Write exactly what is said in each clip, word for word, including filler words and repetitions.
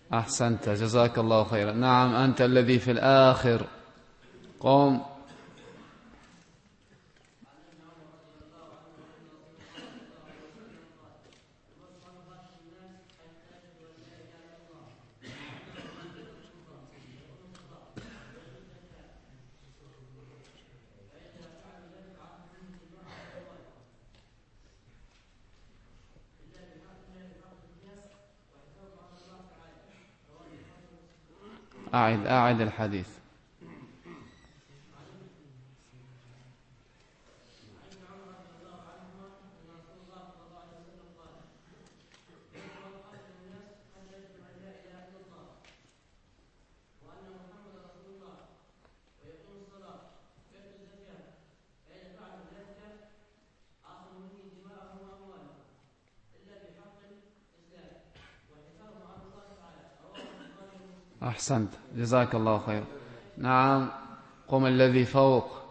أحسنت جزاك الله خيرا. نعم أنت الذي في الآخر، قم. أعد أعد الحديث. أحسنت جزاك الله خير. نعم قم الذي فوق.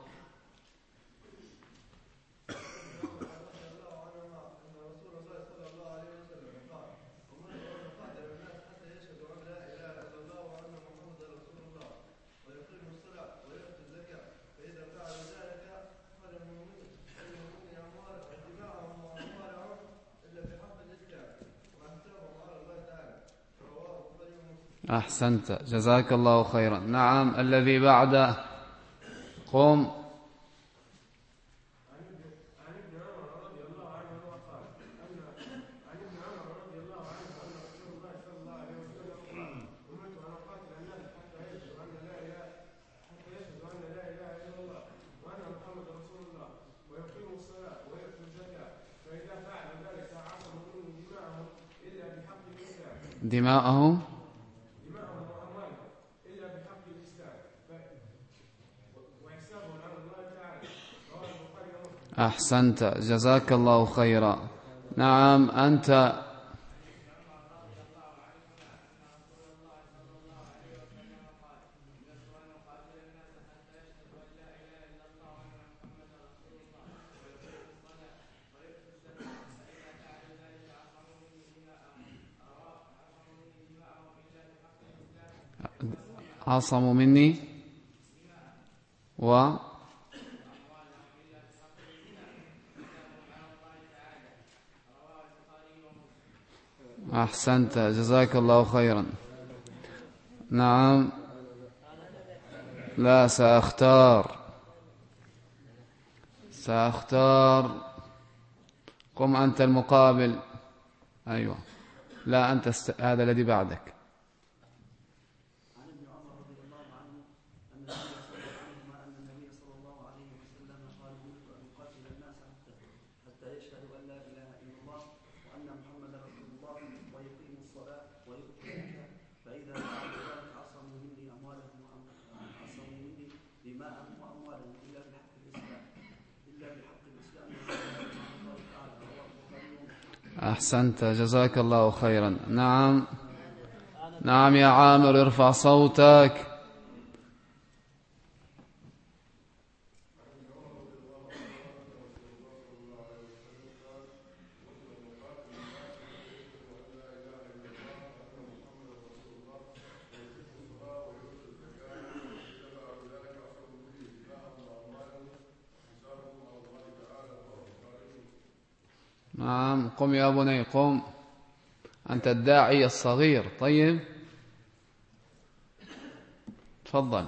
أحسنت جزاك الله خيرا. نعم الذي بعده، قم. دماءهم أحسنت جزاك الله خيرا. نعم أنت. عصموا مني و أحسنت جزاك الله خيرا. نعم لا سأختار سأختار قم أنت المقابل. أيوة لا أنت است... هذا الذي بعدك. أحسنت جزاك الله خيرا. نعم نعم يا عامر ارفع صوتك. نعم قم يا بني قم، أنت الداعي الصغير. طيب تفضل.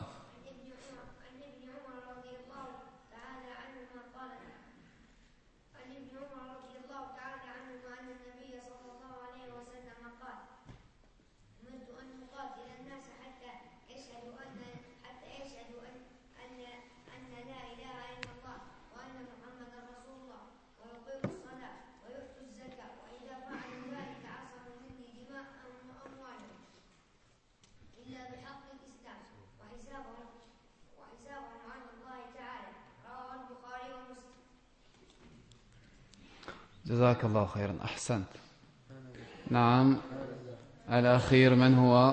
جزاك الله خيرا. أحسنت. نعم الأخير من هو؟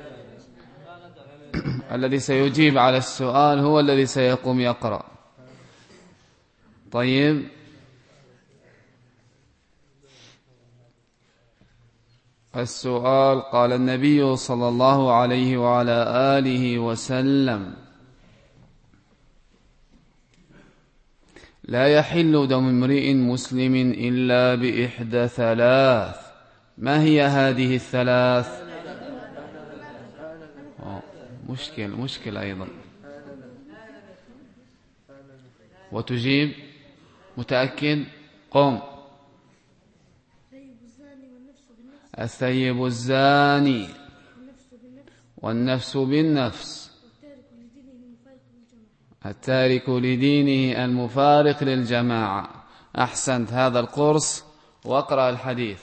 الذي سيجيب على السؤال هو الذي سيقوم يقرأ. طيب السؤال: قال النبي صلى الله عليه وعلى آله وسلم: لا يحل دم امرئ مسلم إلا بإحدى ثلاث. ما هي هذه الثلاث؟ أوه. مشكل مشكل أيضا. وتجيب متأكد؟ قم. الثيب الزاني والنفس بالنفس التارك لدينه المفارق للجماعة. أحسنت، هذا القرص. واقرأ الحديث.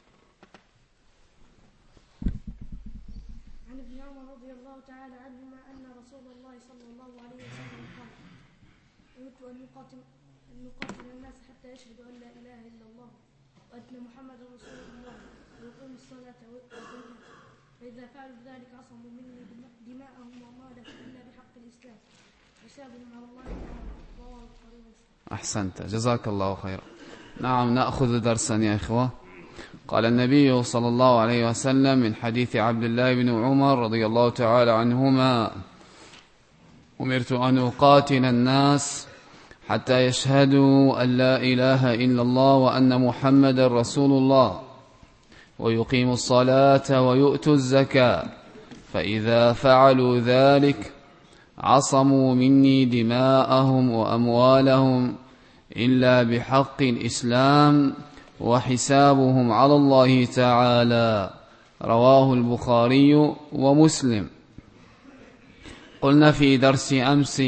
عن ابن عمر رضي الله تعالى عنهما أن رسول الله صلى الله عليه وسلم قال: أمرت أن نقاتل أن نقاتل الناس حتى يشهدوا أن لا إله إلا الله وأن محمدا رسول الله ويقيموا الصلاة والزكاة، فإذا فعلوا ذلك عصموا مني دماءهم وأموالهم إلا بحق الإسلام، حسابهم على الله تعالى. رواه البخاري ومسلم. أحسنت، جزاك الله خيرا. نعم، نأخذ درسا يا إخوة. قال النبي صلى الله عليه وسلم من حديث عبد الله بن عمر رضي الله تعالى عنهما: أمرت أن أقاتل الناس حتى يشهدوا أن لا إله إلا الله وأن محمد رسول الله ويقيموا الصلاة ويؤتوا الزكاة، فإذا فعلوا ذلك عصموا مني دماءهم وأموالهم إلا بحق الإسلام وحسابهم على الله تعالى. رواه البخاري ومسلم. قلنا في درس أمس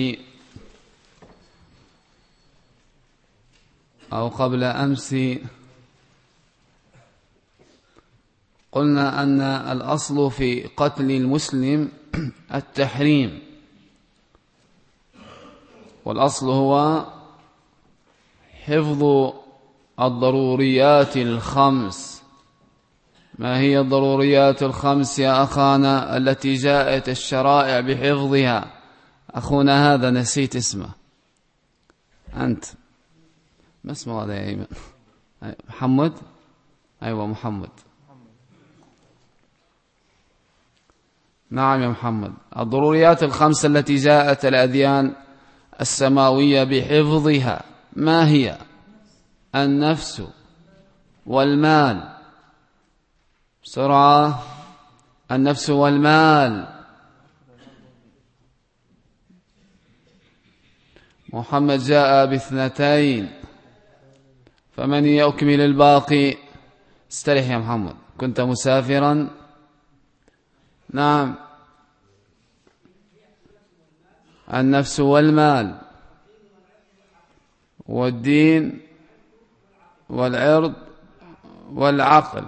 أو قبل أمس، قلنا أن الأصل في قتل المسلم التحريم، والأصل هو حفظ الضروريات الخمس. ما هي الضروريات الخمس يا أخانا التي جاءت الشرائع بحفظها؟ أخونا هذا نسيت اسمه. أنت ما اسمه هذا يا أيمن؟ محمد؟ أيوة محمد. نعم يا محمد. الضروريات الخمس التي جاءت الأديان السماوية بحفظها ما هي؟ النفس والمال. بسرعة. النفس والمال. محمد جاء باثنتين، فمن يكمل الباقي؟ استرح يا محمد، كنت مسافرا. نعم، النفس والمال والدين والعرض والعقل.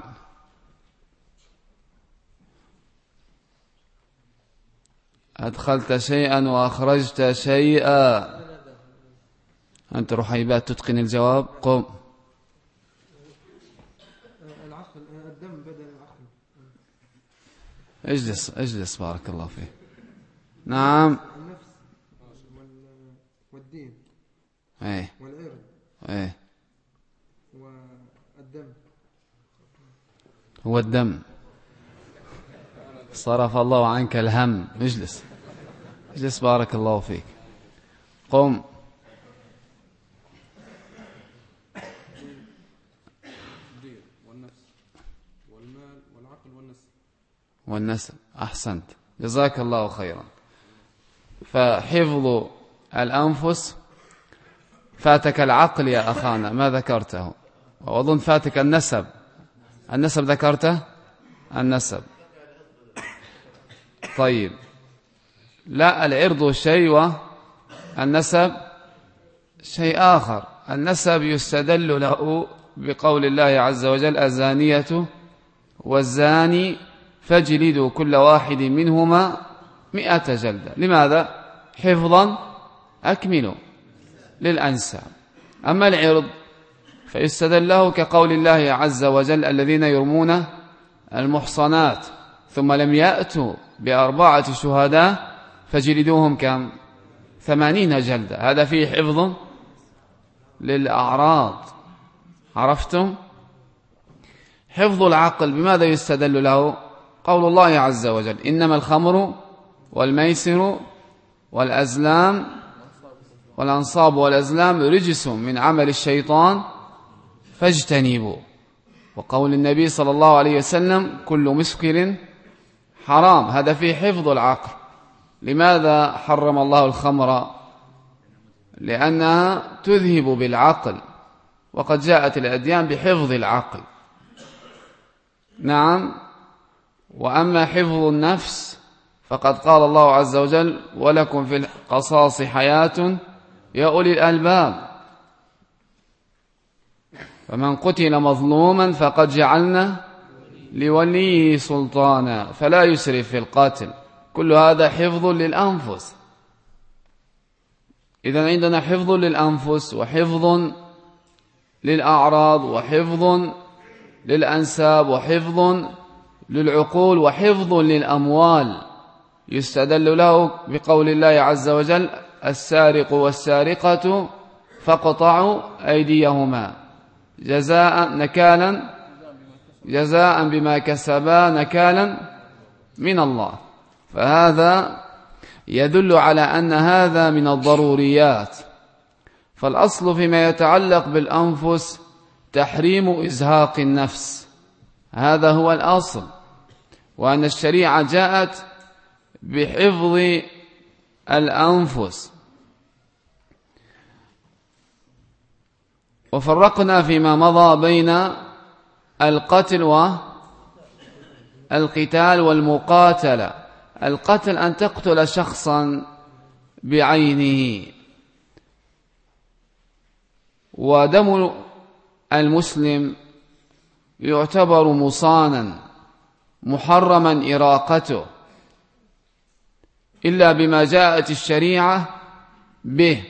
أدخلت شيئا وأخرجت شيئا. أنت رحيبات تتقن الجواب. قم. العقل، الدم بدل العقل. اجلس اجلس بارك الله فيك. نعم. النفس والدين ايه والعرض ايه والدم. هو الدم. صرف الله عنك الهم. اجلس اجلس بارك الله فيك. قم. الدين والنفس والمال والعقل والنسب. والنسب. أحسنت، جزاك الله خيرا. فحفظ الأنفس. فاتك العقل يا أخانا، ما ذكرته؟ وأظن فاتك النسب. النسب ذكرته؟ النسب. طيب، لا، العرض شيء والنسب شيء آخر. النسب يستدل له بقول الله عز وجل: الزانية والزاني فاجلدوا كل واحد منهما مئة جلدة. لماذا؟ حفظا أكملوا للأنساب. أما العرض فيستدل له كقول الله عز وجل: الذين يرمون المحصنات ثم لم يأتوا بأربعة شهداء فجلدوهم كم؟ ثمانين جلدة. هذا فيه حفظ للأعراض. عرفتم؟ حفظ العقل بماذا يستدل له؟ قول الله عز وجل: إنما الخمر والميسر والأزلام والأنصاب والأزلام رجس من عمل الشيطان فاجتنبوا. وقول النبي صلى الله عليه وسلم: كل مسكر حرام. هذا فيه حفظ العقل. لماذا حرم الله الخمر؟ لأنها تذهب بالعقل، وقد جاءت الأديان بحفظ العقل. نعم. وأما حفظ النفس فقد قال الله عز وجل: ولكم في القصاص حياة يا أولي الألباب. فمن قتل مظلوما فقد جعلنا لوليه سلطانا فلا يسرف في القتل. كل هذا حفظ للأنفس. إذن عندنا حفظ للأنفس، وحفظ للأعراض، وحفظ للأنساب، وحفظ للعقول، وحفظ للأموال. يستدل له بقول الله عز وجل: السارق والسارقة فاقطعوا أيديهما جزاء نكالا جزاء بما كسبا نكالا من الله. فهذا يدل على أن هذا من الضروريات. فالأصل فيما يتعلق بالأنفس تحريم إزهاق النفس، هذا هو الأصل، وأن الشريعة جاءت بحفظ الأنفس. وفرقنا فيما مضى بين القتل والقتال والمقاتلة. القتل أن تقتل شخصا بعينه، ودم المسلم يعتبر مصانا محرما إراقته إلا بما جاءت الشريعة به.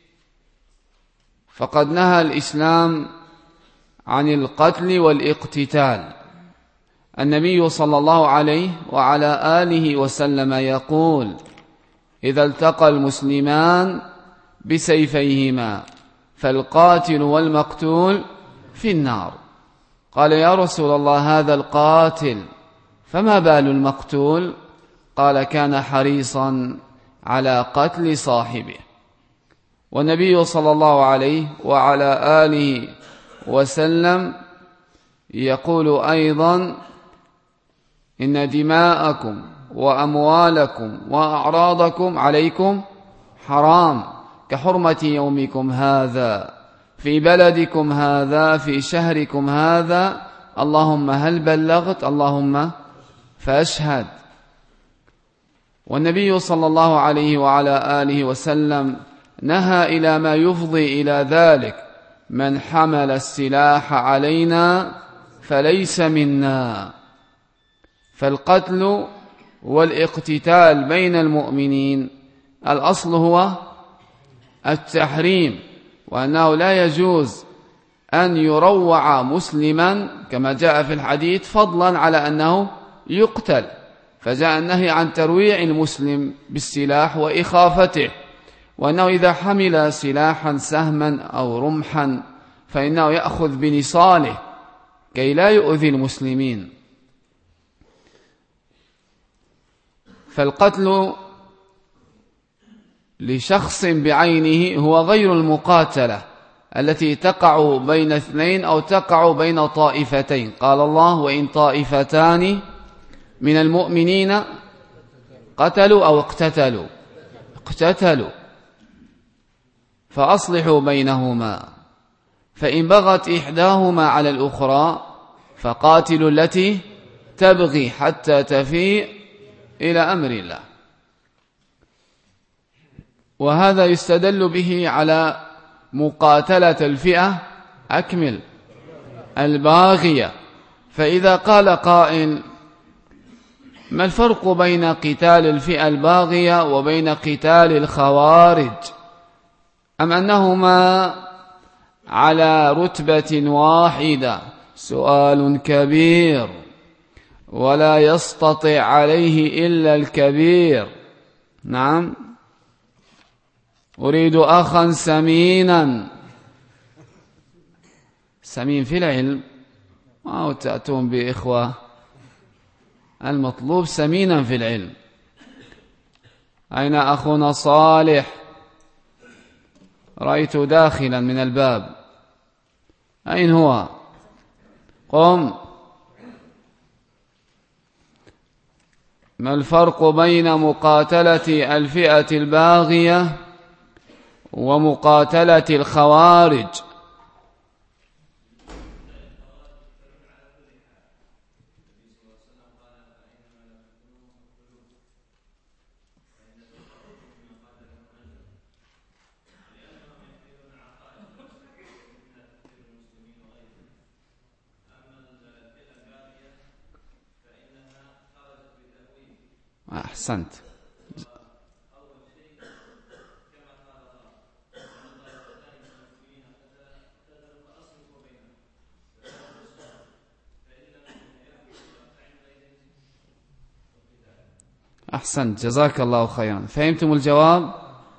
فقد نهى الإسلام عن القتل والاقتتال. النبي صلى الله عليه وعلى آله وسلم يقول: إذا التقى المسلمان بسيفيهما فالقاتل والمقتول في النار. قال: يا رسول الله، هذا القاتل، فما بال المقتول؟ قال: كان حريصا على قتل صاحبه. والنبي صلى الله عليه وعلى آله وسلم يقول أيضا: إن دماءكم وأموالكم وأعراضكم عليكم حرام كحرمة يومكم هذا في بلدكم هذا في شهركم هذا، اللهم هل بلغت؟ اللهم فاشهد. والنبي صلى الله عليه وعلى آله وسلم نهى إلى ما يفضي إلى ذلك: من حمل السلاح علينا فليس منا. فالقتل والاقتتال بين المؤمنين الأصل هو التحريم، وأنه لا يجوز أن يروع مسلما كما جاء في الحديث، فضلا على أنه يقتل. فجاء النهي عن ترويع المسلم بالسلاح وإخافته، وأنه إذا حمل سلاحا سهما أو رمحا فإنه يأخذ بنصاله كي لا يؤذي المسلمين. فالقتل لشخص بعينه هو غير المقاتلة التي تقع بين اثنين أو تقع بين طائفتين. قال الله: وإن طائفتان من المؤمنين قتلوا أو اقتتلوا اقتتلوا فأصلحوا بينهما، فإن بغت إحداهما على الأخرى فقاتلوا التي تبغي حتى تفيء إلى أمر الله. وهذا يستدل به على مقاتلة الفئة أكمل الباغية. فإذا قال قائل: ما الفرق بين قتال الفئة الباغية وبين قتال الخوارج؟ أم أنهما على رتبة واحدة؟ سؤال كبير ولا يستطيع عليه إلا الكبير. نعم، أريد أخا سمينا، سمين في العلم ما تأتون بإخوة، المطلوب سمينا في العلم. أين أخونا صالح؟ رأيت داخلا من الباب، أين هو؟ قم. ما الفرق بين مقاتلة الفئة الباغية ومقاتلة الخوارج؟ أحسنت. أحسنت، جزاك الله خيرا. فهمتم الجواب؟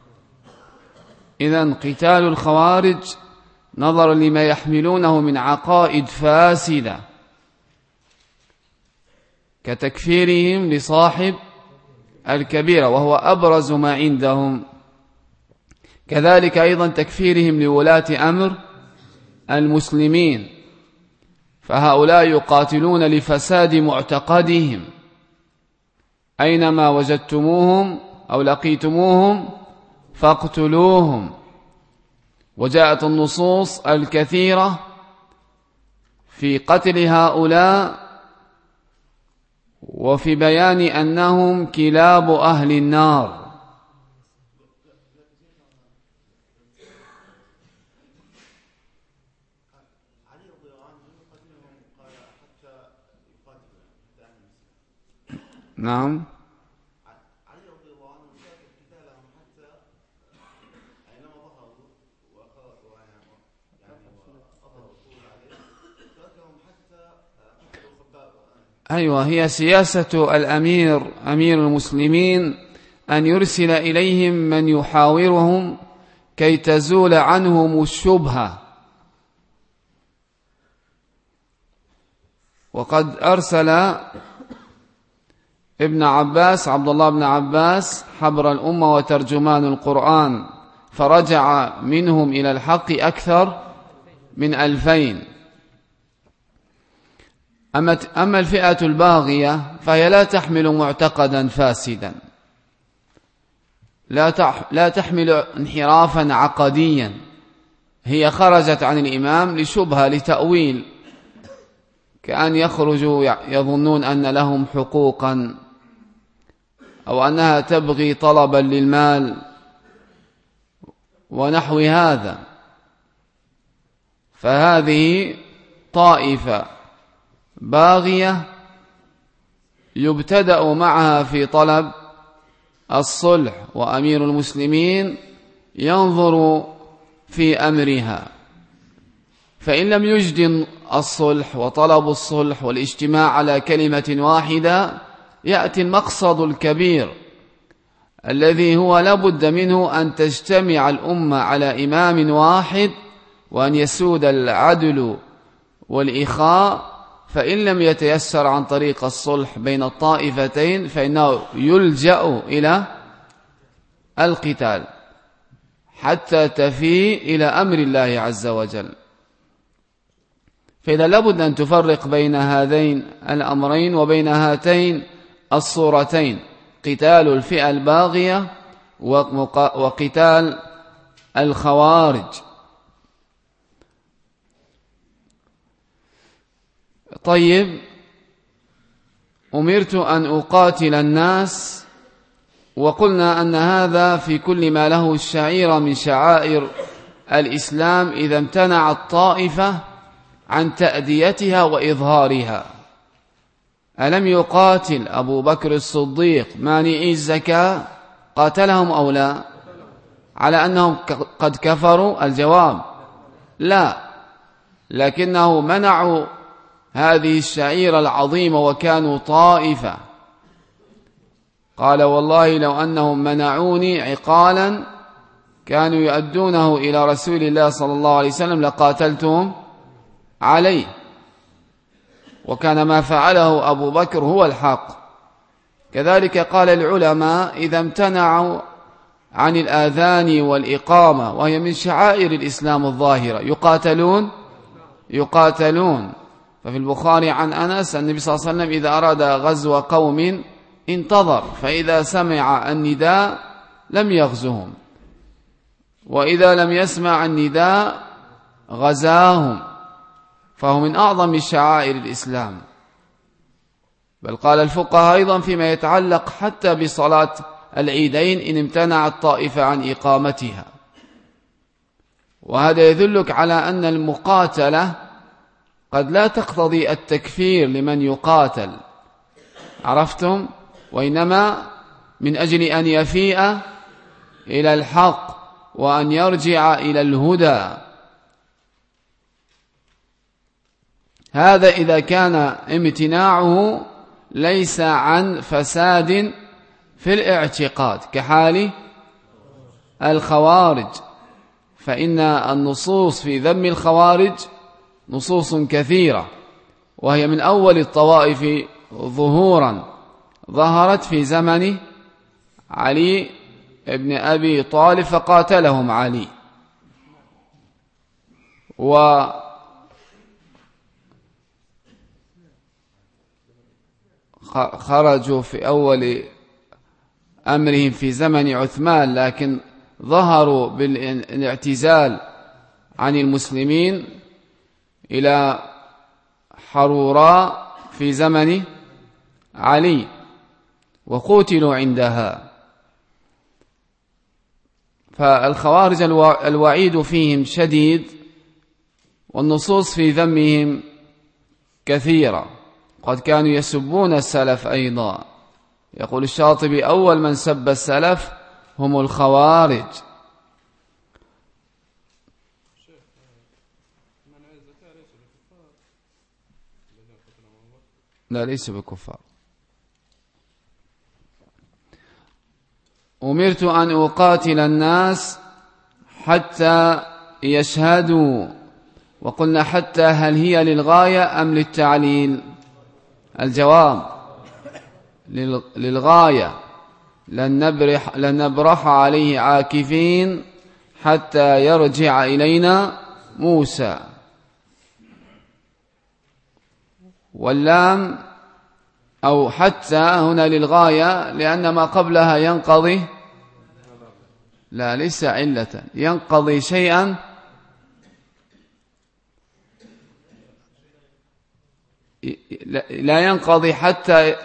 إذن قتال الخوارج نظرا لما يحملونه من عقائد فاسدة كتكفيرهم لصاحب الكبيرة وهو أبرز ما عندهم، كذلك أيضا تكفيرهم لولاة أمر المسلمين، فهؤلاء يقاتلون لفساد معتقدهم، أينما وجدتموهم أو لقيتموهم فاقتلوهم. وجاءت النصوص الكثيرة في قتل هؤلاء وفي بيان أنهم كلاب أهل النار. نعم. أيوة، هي سياسة الأمير أمير المسلمين أن يرسل إليهم من يحاورهم كي تزول عنهم الشبهة. وقد أرسل ابن عباس عبد الله بن عباس حبر الأمة وترجمان القرآن، فرجع منهم إلى الحق أكثر من ألفين. أما الفئة الباغية فهي لا تحمل معتقدا فاسدا، لا تحمل انحرافا عقديا، هي خرجت عن الإمام لشبهة لتأويل، كأن يخرجوا يظنون أن لهم حقوقا أو أنها تبغي طلبا للمال ونحو هذا. فهذه طائفة باغية يبتدأ معها في طلب الصلح، وأمير المسلمين ينظر في أمرها، فإن لم يجد الصلح وطلب الصلح والاجتماع على كلمة واحدة يأتي المقصد الكبير الذي هو لابد منه أن تجتمع الأمة على إمام واحد وأن يسود العدل والإخاء. فإن لم يتيسر عن طريق الصلح بين الطائفتين فإنه يلجأ إلى القتال حتى تفي إلى أمر الله عز وجل. فإذا لابد أن تفرق بين هذين الأمرين وبين هاتين الصورتين: قتال الفئة الباغية وقتال الخوارج. طيب، أمرت أن أقاتل الناس، وقلنا أن هذا في كل ما له الشعيرة من شعائر الإسلام إذا امتنع الطائفة عن تأديتها وإظهارها. ألم يقاتل أبو بكر الصديق مانعي الزكاة؟ قاتلهم أو لا؟ على أنهم قد كفروا؟ الجواب لا، لكنه منعوا هذه الشعيرة العظيمة وكانوا طائفة. قال: والله لو أنهم منعوني عقالا كانوا يؤدونه إلى رسول الله صلى الله عليه وسلم لقاتلتهم عليه. وكان ما فعله أبو بكر هو الحق. كذلك قال العلماء إذا امتنعوا عن الآذان والإقامة وهي من شعائر الإسلام الظاهرة يقاتلون يقاتلون ففي البخاري عن أنس النبي صلى الله عليه وسلم إذا أراد غزو قوم انتظر، فإذا سمع النداء لم يغزهم، وإذا لم يسمع النداء غزاهم، فهو من أعظم شعائر الإسلام. بل قال الفقهاء أيضا فيما يتعلق حتى بصلاة العيدين إن امتنع الطائفة عن إقامتها. وهذا يدلك على أن المقاتلة قد لا تقتضي التكفير لمن يقاتل، عرفتم؟ وإنما من أجل أن يفيء إلى الحق وأن يرجع إلى الهدى. هذا إذا كان امتناعه ليس عن فساد في الاعتقاد كحال الخوارج، فإن النصوص في ذم الخوارج نصوص كثيرة، وهي من أول الطوائف ظهورا ظهرت في زمن علي ابن أبي طالب فقاتلهم علي، وخرجوا في أول أمرهم في زمن عثمان، لكن ظهروا بالاعتزال عن المسلمين إلى حروراء في زمن علي وقتلوا عندها. فالخوارج الوعيد فيهم شديد، والنصوص في ذمهم كثيرة، قد كانوا يسبون السلف أيضا. يقول الشاطبي أول من سب السلف هم الخوارج. لا، ليس بكفار. أمرت أن أقاتل الناس حتى يشهدوا، وقلنا حتى هل هي للغاية أم للتعليل؟ الجواب للغاية، لن نبرح, لن نبرح عليه عاكفين حتى يرجع إلينا موسى. واللام أو حتى هنا للغاية لأن ما قبلها ينقضي، لا ليس علة، ينقضي شيئا لا ينقضي حتى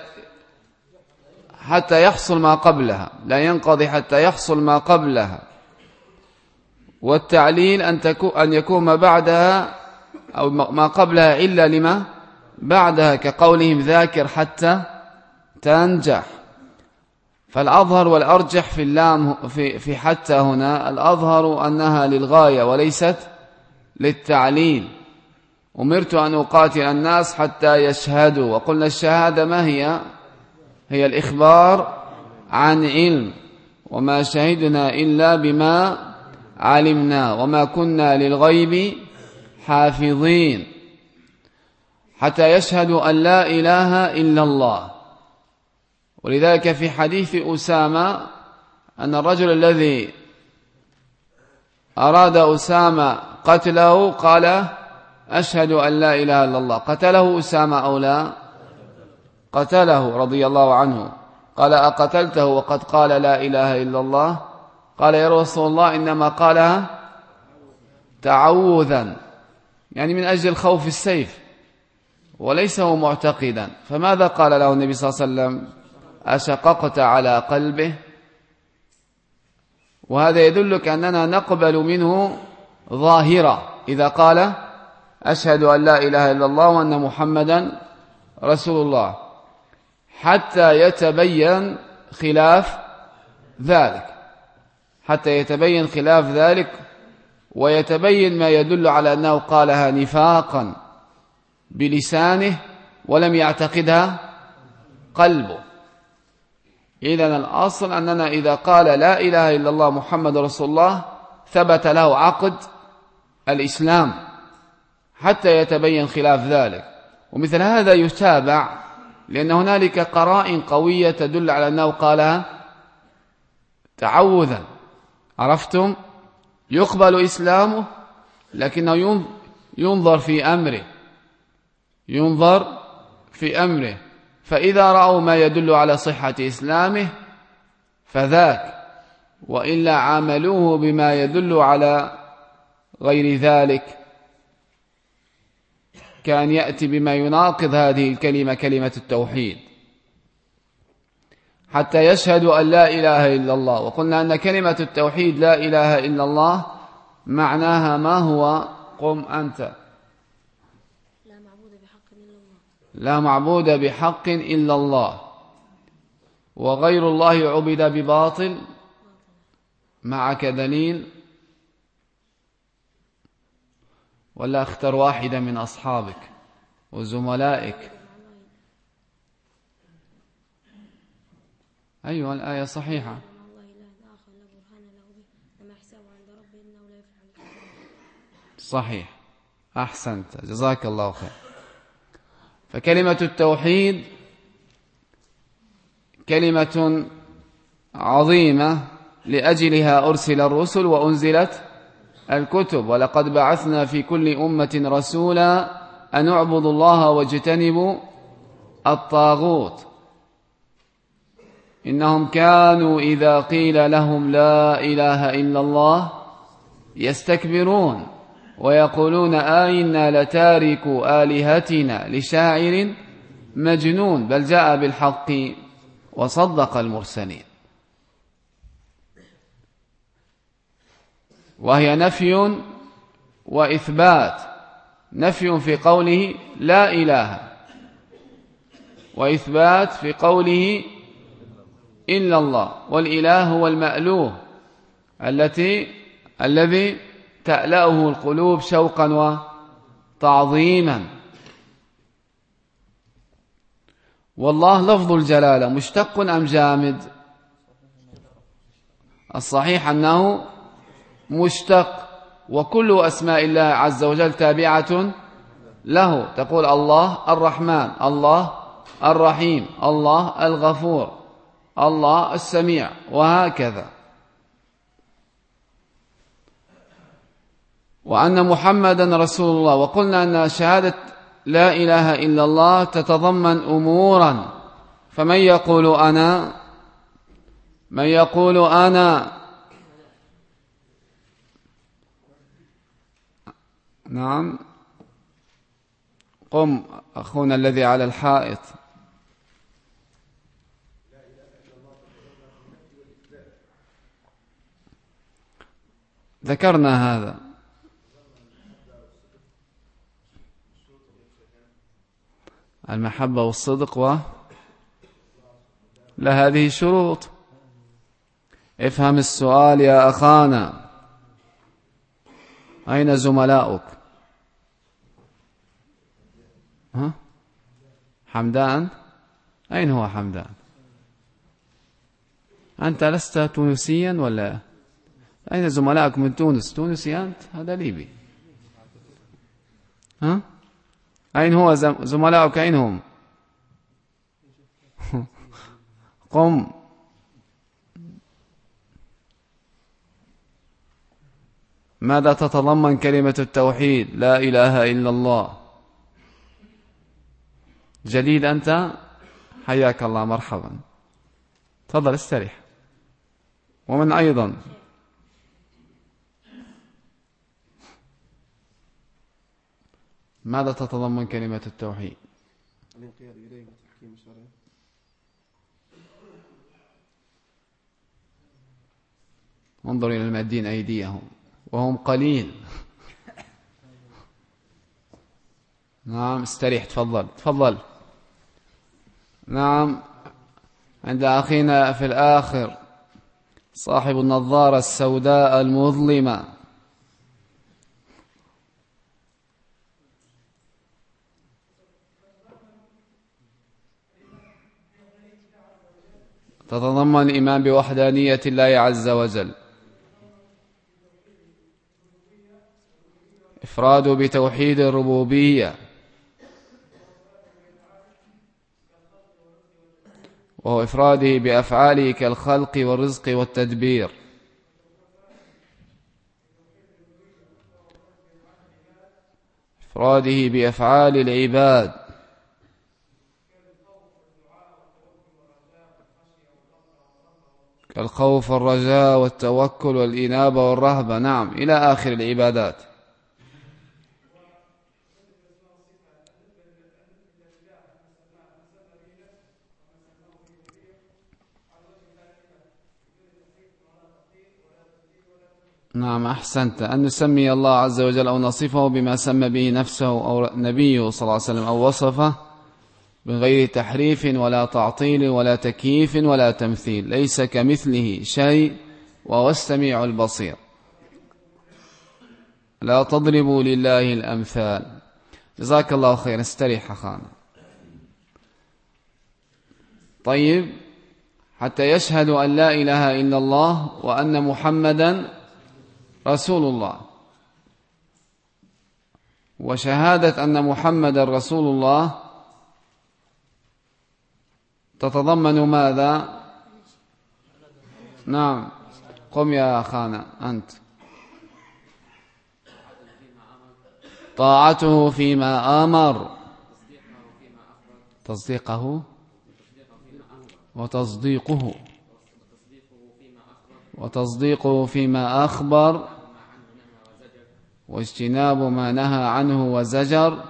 حتى يحصل ما قبلها، لا ينقضي حتى يحصل ما قبلها. والتعليل أن تكون أن يكون ما بعدها أو ما قبلها إلا لما بعدها، كقولهم ذاكر حتى تنجح. فالأظهر والأرجح في اللام في في حتى هنا، الأظهر أنها للغاية وليست للتعليل. أمرت أن أقاتل الناس حتى يشهدوا، وقلنا الشهادة ما هي؟ هي الإخبار عن علم، وما شهدنا إلا بما علمنا وما كنا للغيب حافظين، حتى يشهدوا أن لا إله إلا الله. ولذلك في حديث أسامة أن الرجل الذي أراد أسامة قتله قال أشهد أن لا إله إلا الله. قتله أسامة أو لا؟ قتله رضي الله عنه. قال أقتلته وقد قال لا إله إلا الله؟ قال يا رسول الله إنما قالها تعوذا، يعني من أجل خوف السيف، وليس هو معتقدا. فماذا قال له النبي صلى الله عليه وسلم؟ أشققت على قلبه. وهذا يدلك أننا نقبل منه ظاهرة إذا قال أشهد أن لا إله إلا الله وأن محمدا رسول الله، حتى يتبين خلاف ذلك، حتى يتبين خلاف ذلك ويتبين ما يدل على أنه قالها نفاقا بلسانه ولم يعتقدها قلبه. إذن الأصل أننا إذا قال لا إله إلا الله محمد رسول الله ثبت له عقد الإسلام حتى يتبين خلاف ذلك. ومثل هذا يتابع، لأن هنالك قرائن قوية تدل على أنه قالها تعوذا. عرفتم؟ يقبل إسلامه لكنه ينظر في أمره، ينظر في أمره، فإذا رأوا ما يدل على صحة إسلامه فذاك، وإلا عاملوه بما يدل على غير ذلك، كان يأتي بما يناقض هذه الكلمة، كلمة التوحيد، حتى يشهدوا أن لا إله إلا الله. وقلنا أن كلمة التوحيد لا إله إلا الله معناها ما هو؟ قم أنت. لا معبود بحق إلا الله. لا معبود بحق إلا الله، وغير الله عبد بباطل. معك دليل ولا اختر واحدة من أصحابك وزملائك؟ أيوة الآية صحيحة. صحيح، أحسنت، جزاك الله خير. فكلمة التوحيد كلمة عظيمة، لأجلها أرسل الرسل وأنزلت الكتب، ولقد بعثنا في كل أمة رسولا أن اعبدوا الله واجتنبوا الطاغوت إنهم كانوا إذا قيل لهم لا إله إلا الله يستكبرون ويقولون آئنا لتاركوا آلهتنا لشاعر مجنون بل جاء بالحق وصدق المرسلين. وهي نفي وإثبات، نفي في قوله لا إله، وإثبات في قوله إلا الله. والإله هو المألوه التي الذي تألأه القلوب شوقا وتعظيما. والله لفظ الجلالة مشتق أم جامد؟ الصحيح أنه مشتق، وكل أسماء الله عز وجل تابعة له. تقول الله الرحمن، الله الرحيم، الله الغفور، الله السميع، وهكذا. وأن محمدا رسول الله. وقلنا أن شهادة لا إله إلا الله تتضمن أمورا، فمن يقول أنا من يقول أنا نعم قم أخونا الذي على الحائط. ذكرنا هذا. المحبة والصدق و لا هذه شروط. افهم السؤال يا أخانا. أين زملاؤك؟ ها؟ حمدان؟ أين هو حمدان؟ أنت لست تونسيا ولا؟ أين زملائك من تونس؟ تونسي أنت؟ هذا ليبي. ها؟ أين هو زملائك؟ أين هم؟ قم. ماذا تتضمن كلمة التوحيد لا إله إلا الله؟ جليل أنت؟ حياك الله، مرحبا، تفضل استريح. ومن أيضا؟ ماذا تتضمن كلمة التوحيد؟ الانقياد إليه وتحكيم الشرع. انظر إلى المادين أيديهم وهم قليل. نعم استريح، تفضل تفضل. نعم عند أخينا في الآخر صاحب النظارة السوداء المظلمة. تتضمن الإيمان بوحدانية الله عز وجل، إفراده بتوحيد الربوبية، وهو إفراده بأفعاله كالخلق والرزق والتدبير. إفراده بأفعال العباد كالخوف والرجاء والتوكل والإنابة والرهبة، نعم، إلى آخر العبادات. نعم أحسنت، أن نسمي الله عز وجل أو نصفه بما سمى به نفسه أو نبيه صلى الله عليه وسلم أو وصفه من غير تحريف ولا تعطيل ولا تكييف ولا تمثيل، ليس كمثله شيء وهو السميع البصير. لا تضربوا لله الأمثال. جزاك الله خير، استريح أخانا. طيب، حتى يشهدوا أن لا إله إلا الله وأن محمدا رسول الله. وشهادة أن محمدا رسول الله تتضمن ماذا؟ نعم، قم يا أخانا أنت. طاعته فيما آمر، تصديقه وتصديقه وتصديقه فيما أخبر، واجتناب ما نهى عنه وزجر،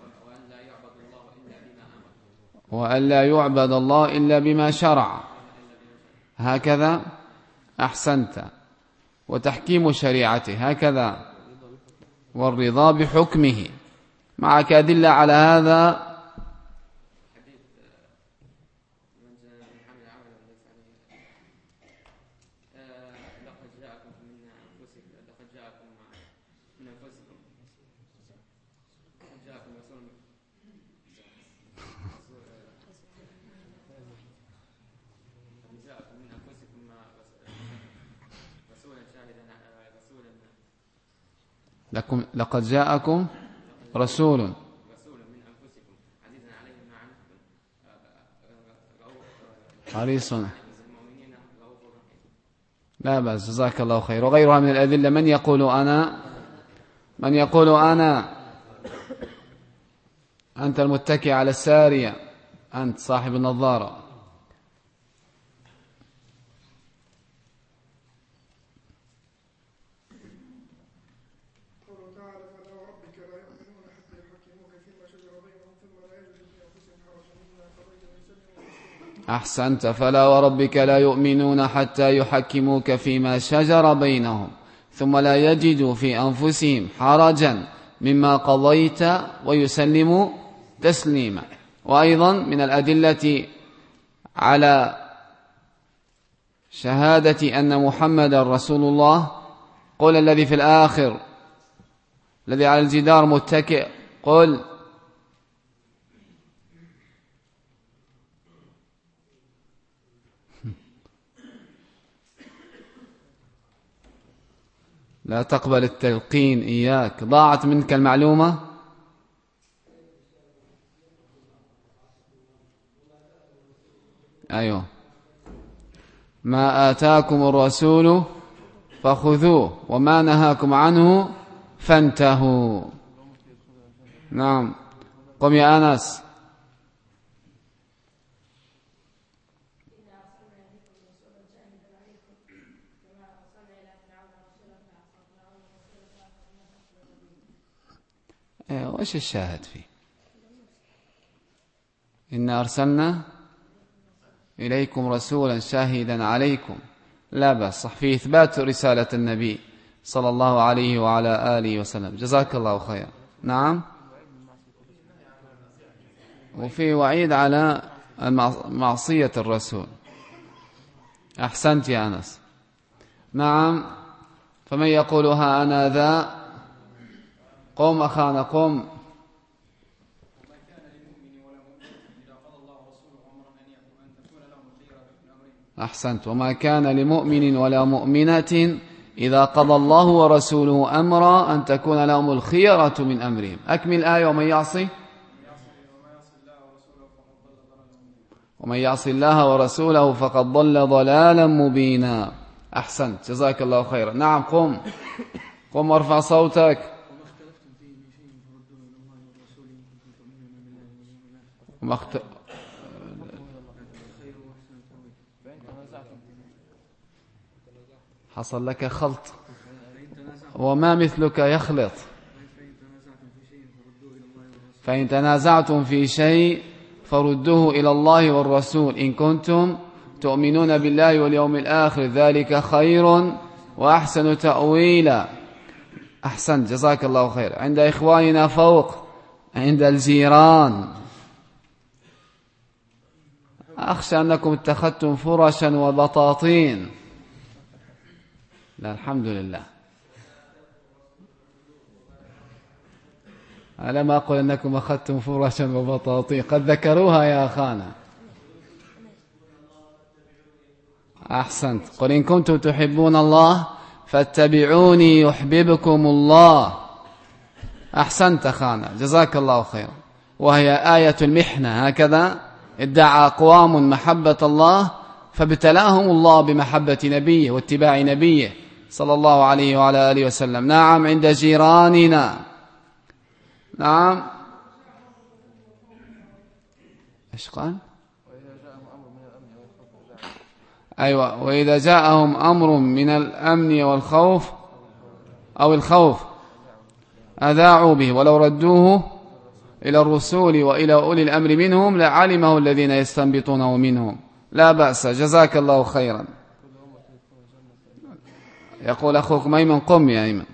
وأن لا يعبد الله إلا بما شرع. هكذا أحسنت. وتحكيم شريعته هكذا، والرضا بحكمه. معك أدلة على هذا؟ لكم لقد جاءكم رسول حريص. لا بأس، جزاك الله خير. وغيرها من الأدلة. من يقول أنا؟ من يقول أنا؟ أنت المتكئ على السارية، أنت صاحب النظارة. أحسنت. فلا وربك لا يؤمنون حتى يحكموك فيما شجر بينهم ثم لا يجدوا في أنفسهم حرجا مما قضيت ويسلموا تسليما. وأيضا من الأدلة على شهادة أن محمدا رسول الله قل الذي في الآخر الذي على الجدار متكئ، قل لا تقبل التلقين، إياك، ضاعت منك المعلومة. أيوه، ما آتاكم الرسول فخذوه وما نهاكم عنه فانتهوا. نعم، قم يا أنس. وإيش الشاهد فيه؟ إنا أرسلنا إليكم رسولا شاهدا عليكم. لا بأس، صح، في إثبات رسالة النبي صلى الله عليه وعلى آله وسلم. جزاك الله خيرا. نعم، وفي وعيد على معصية الرسول. أحسنت يا أنس. نعم، فمن يقولها أنا ذا؟ قم أخانا، قم. أحسنت. وما كان لمؤمن ولا مؤمنة إذا قضى الله ورسوله أمرا أن تكون لهم الخيرة من أمرهم. أكمل آية. ومن يعصي ومن يعص الله ورسوله فقد ضل ضلالا مبينا. أحسنت، جزاك الله خيرا. نعم، قم قم وارفع صوتك. وما اخت... حصل لك خلط، وما مثلك يخلط. فإن تنازعتم في شيء فردوه إلى الله والرسول إن كنتم تؤمنون بالله واليوم الآخر، ذلك خير وأحسن تأويلا. أحسنت، جزاك الله خير. عند إخواننا فوق، عند الجيران، أخشى أنكم اتخذتم فرشا وبطاطين. لا، الحمد لله. أنا ما أقول أنكم أخذتم فرشا وبطاطين، قد ذكروها يا أخانا. أحسنت. قل إن كنتم تحبون الله فاتبعوني يحببكم الله. أحسنت أخانا، جزاك الله خيرا. وهي آية المحنة، هكذا ادعى أقوام محبة الله فابتلاهم الله بمحبة نبيه واتباع نبيه صلى الله عليه وعلى آله وسلم. نعم، عند جيراننا. نعم، إيش قال؟ أيوة، وإذا جاءهم أمر من الأمن والخوف أو الخوف أذاعوا به ولو ردوه إلى الرسول وإلى أولي الأمر منهم لعلمه الذين يستنبطونه منهم. لا بأس، جزاك الله خيرا. يقول أخوك أيمن، قم يا أيمن.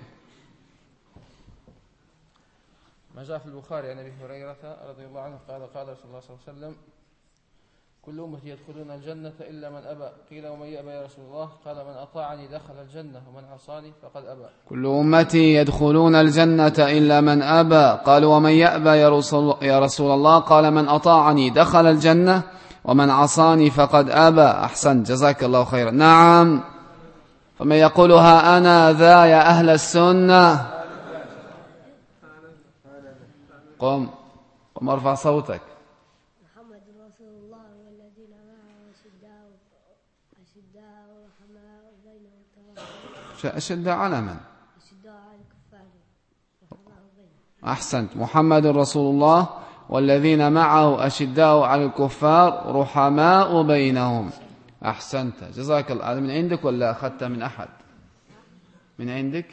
ما جاء في البخاري عن أبي هريرة رضي الله عنه قال قال رسول الله صلى الله عليه وسلم: كل أمتي يدخلون الجنة إلا من أبى. قيل: ومن يأبى يا رسول الله؟ قال: من أطاعني دخل الجنة ومن عصاني فقد أبى. كل أمتي يدخلون الجنة إلا من أبى. قالوا: ومن يأبى يا رسول الله؟ قال: من أطاعني دخل الجنة ومن عصاني فقد أبى. أحسنت، جزاك الله خيرا. نعم، فمن يقولها أنا ذا يا أهل السنة. قم قم ارفع صوتك. محمد رسول الله والذين معه أشداء أشداء رحماء بينهم. أشداء على من؟ أشداء على الكفار رحماء بينهم. أحسنت. محمد رسول الله والذين معه أشداء على الكفار رحماء بينهم. أحسنت، جزاك الله. هذا من عندك ولا أخذت من أحد؟ من عندك؟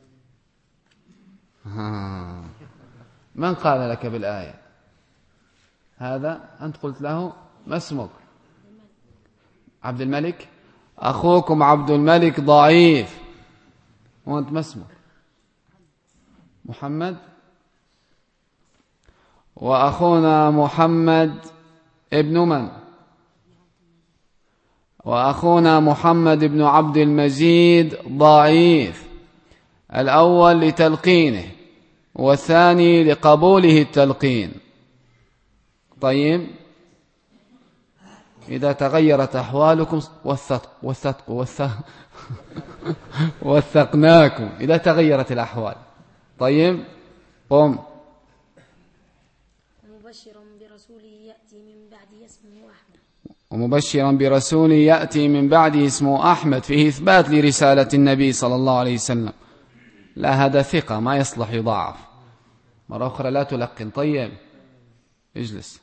ها. من قال لك بالآية؟ هذا أنت قلت له. ما اسمك؟ عبد الملك. أخوكم عبد الملك ضعيف، وأنت ما اسمك؟ محمد. وأخونا محمد ابن من؟ وأخونا محمد بن عبد المجيد ضعيف. الأول لتلقينه والثاني لقبوله التلقين. طيب، إذا تغيرت أحوالكم وثق وثق وثق وثقناكم إذا تغيرت الأحوال. طيب، قم. ومبشرا برسول يأتي من بعده اسمه أحمد. ومبشرا برسول يأتي من بعده اسمه أحمد، فيه إثبات لرسالة النبي صلى الله عليه وسلم. لا، هذا ثقة ما يصلح يضاعف. مرة أخرى لا تلقن. طيب، اجلس.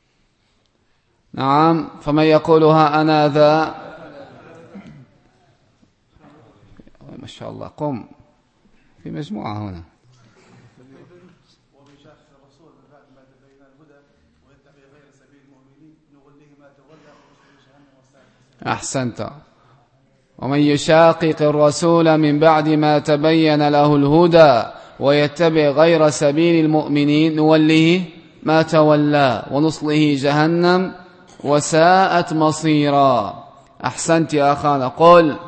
نعم، فمن يقولها أنا ذا. ما شاء الله، قم. في مجموعة هنا. أحسنت. ومن يشاقق الرسول من بعد ما تبين له الهدى ويتبع غير سبيل المؤمنين نوله ما تولى ونصله جهنم وساءت مصيرا. أحسنت يا أخانا، قل.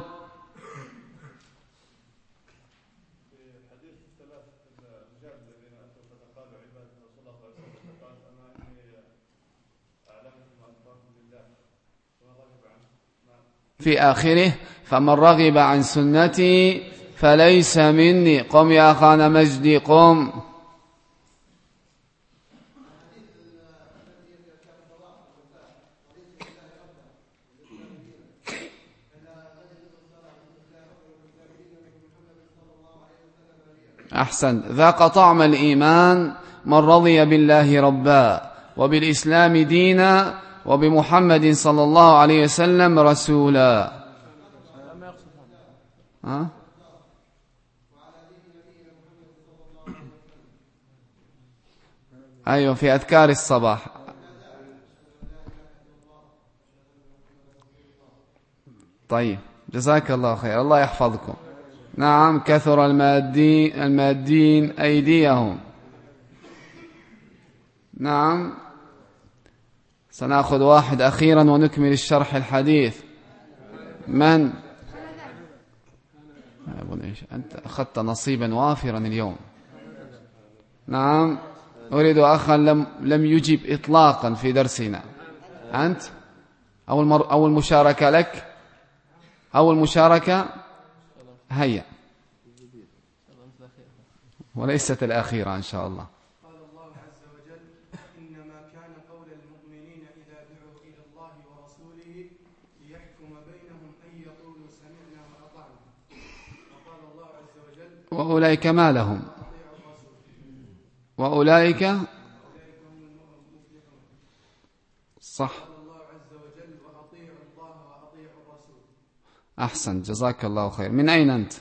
في آخره: فمن رغب عن سنتي فليس مني. قم يا أخانا مجدي، قم. أحسن. ذاق طعم الإيمان من رضي بالله ربا وبالإسلام دينا وبمحمد صلى الله عليه وسلم رسولا. ها؟ أيوة في أذكار الصباح. طيب جزاك الله خير، الله يحفظكم. نعم. كثر المادين, المادين أيديهم. نعم. سنأخذ واحد أخيرا ونكمل الشرح الحديث. من؟ أنت أخذت نصيبا وافرا اليوم. نعم. أريد أخا لم, لم يجب إطلاقا في درسنا. أنت؟ أول, مر... أول مشاركة لك، أول مشاركة. هيا، وليست الأخيرة إن شاء الله. قال الله عز وجل: إنما كان قول المؤمنين إذا دعوا إلى الله ورسوله ليحكم بينهم أن يقولوا سمعنا وأطعنا. وقال الله عز وجل: وأولئك ما لهم، وأولئك صح. أحسن، جزاك الله خير. من أين أنت؟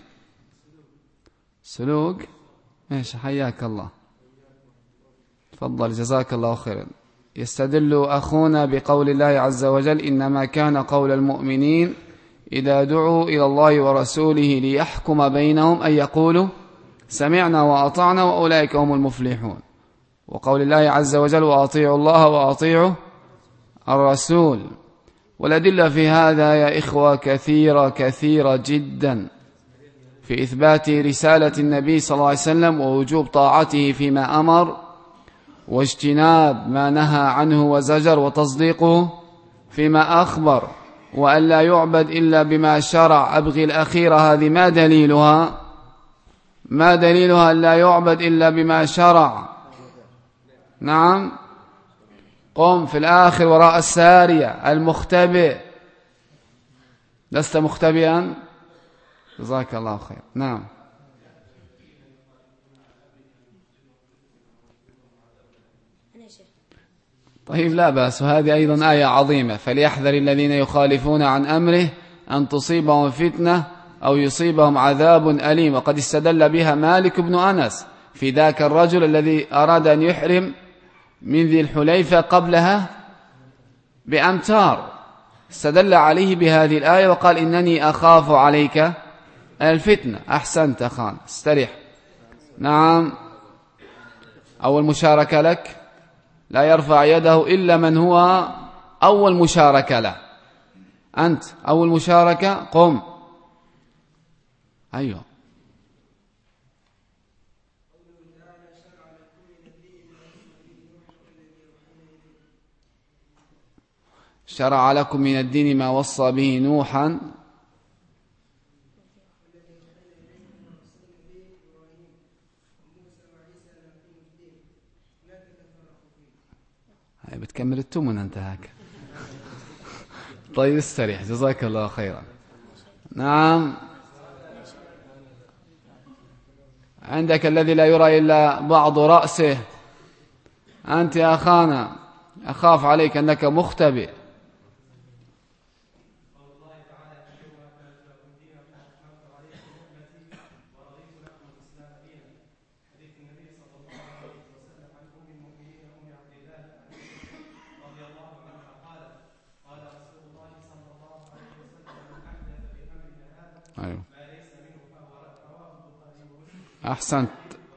سلوك. إيش، حياك الله. تفضل، جزاك الله خيرا. يستدل أخونا بقول الله عز وجل: إنما كان قول المؤمنين إذا دعوا إلى الله ورسوله ليحكم بينهم أن يقولوا سمعنا وأطعنا وأولئك هم المفلحون. وقول الله عز وجل: وأطيعوا الله وأطيعوا الرسول. والأدلة في هذا يا إخوة كثيرة كثيرة جدا في إثبات رسالة النبي صلى الله عليه وسلم ووجوب طاعته فيما أمر واجتناب ما نهى عنه وزجر وتصديقه فيما أخبر، وأن لا يعبد إلا بما شرع. أبغي الأخيرة هذه ما دليلها؟ ما دليلها أن لا يعبد إلا بما شرع؟ نعم. قم في الآخر وراء السارية. المختبئ. لست مختبئا؟ جزاك الله خير. نعم. طيب لا بأس، وهذه أيضا آية عظيمة: فليحذر الذين يخالفون عن أمره أن تصيبهم فتنة أو يصيبهم عذاب أليم. وقد استدل بها مالك بن أنس في ذاك الرجل الذي أراد أن يحرم من ذي الحليفة قبلها بأمتار، استدل عليه بهذه الآية وقال: إنني أخاف عليك الفتنة. أحسنت أخان، استريح. نعم. أول مشاركة لك، لا يرفع يده إلا من هو أول مشاركة له. أنت أول مشاركة، قم. أيوه. شرع لكم من الدين ما وصى به نوحا هاي بتكمل التمن أنت هاك. طيب استريح، جزاك الله خيرا. نعم. عندك الذي لا يرى إلا بعض رأسه. أنت يا أخانا أخاف عليك أنك مختبئ. أيوه. أحسنت.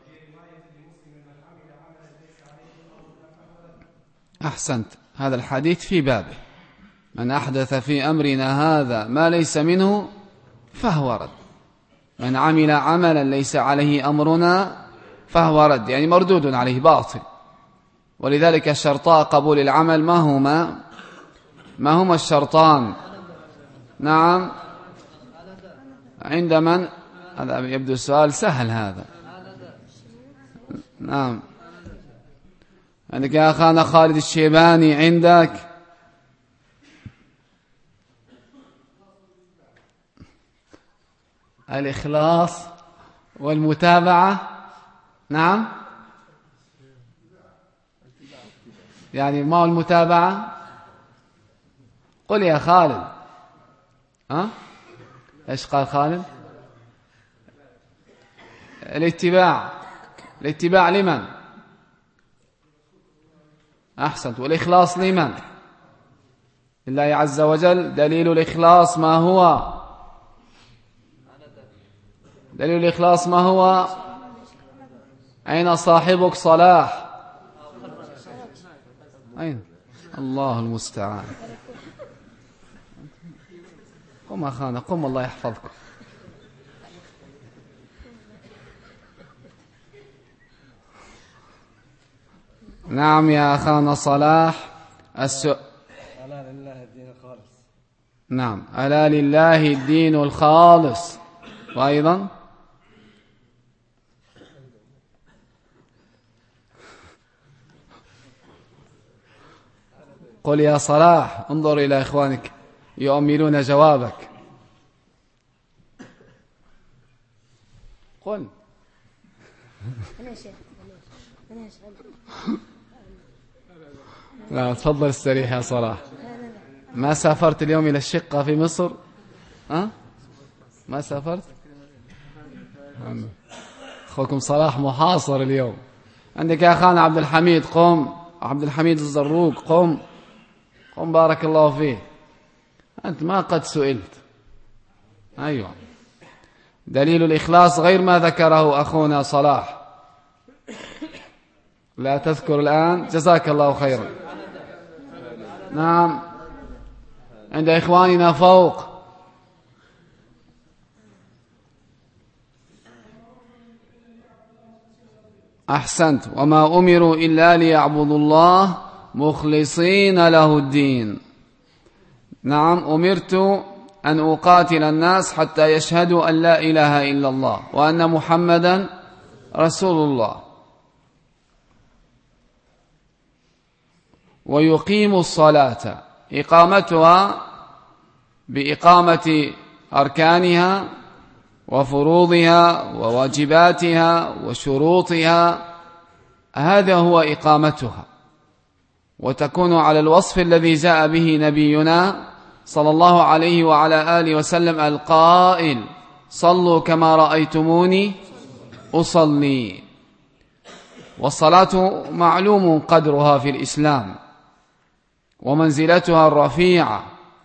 أحسنت. هذا الحديث في بابه: من أحدث في أمرنا هذا ما ليس منه فهو رد. من عمل عملا ليس عليه أمرنا فهو رد، يعني مردود عليه، باطل. ولذلك الشرطاء قبول العمل ما هما؟ ما هما الشرطان؟ نعم. عند من؟ هذا يبدو السؤال سهل هذا. نعم. عندك يا أخانا خالد الشيباني، عندك؟ الإخلاص والمتابعة نعم، يعني ما هو المتابعة؟ قل يا خالد. ها؟ ايش قال خالد؟ الاتباع. الاتباع لمن؟ أحسنت. والإخلاص لمن؟ لله عز وجل. دليل الإخلاص ما هو؟ دليل الإخلاص ما هو؟ أين صاحبك صلاح؟ أين؟ الله المستعان. قم أخانا قم، الله يحفظكم. نعم يا أخانا صلاح. السؤال: ألا لله الدين الخالص. نعم، ألا لله الدين الخالص. وأيضا قل يا صلاح، انظر إلى إخوانك يؤملون جوابك. قل. لا تفضل استريح يا صلاح. ما سافرت اليوم إلى الشقة في مصر؟ أه؟ ما سافرت؟ أخوكم صلاح محاصر اليوم. عندك يا أخانا عبد الحميد، قم. عبد الحميد الزروق، قم قم بارك الله فيه. أنت ما قد سئلت. أيوة. دليل الإخلاص غير ما ذكره أخونا صلاح. لا تذكر الآن، جزاك الله خيرا. نعم، عند إخواننا فوق. أحسنت. وما أمروا إلا ليعبدوا الله مخلصين له الدين. نعم، أمرت أن أقاتل الناس حتى يشهدوا أن لا إله إلا الله وأن محمدا رسول الله ويقيموا الصلاة. إقامتها بإقامة أركانها وفروضها وواجباتها وشروطها، هذا هو إقامتها، وتكون على الوصف الذي جاء به نبينا صلى الله عليه وعلى آله وسلم القائل: صلوا كما رأيتموني أصلي. والصلاة معلوم قدرها في الإسلام ومنزلتها الرفيعة،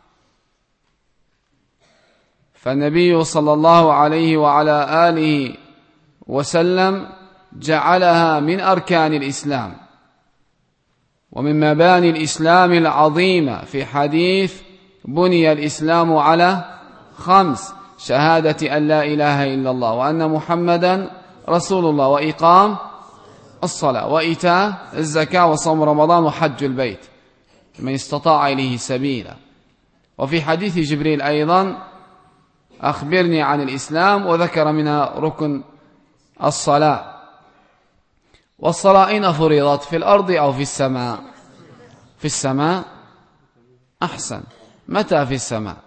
فالنبي صلى الله عليه وعلى آله وسلم جعلها من أركان الإسلام ومن مباني الإسلام العظيمة في حديث: بني الإسلام على خمس: شهادة أن لا إله إلا الله وأن محمدا رسول الله وإقام الصلاة وإيتاء الزكاة وصوم رمضان وحج البيت من استطاع إليه سبيلا. وفي حديث جبريل أيضا: أخبرني عن الإسلام، وذكر منها ركن الصلاة. والصلاة أين فرضت؟ في الأرض أو في السماء؟ في السماء. أحسن. متى في السماء؟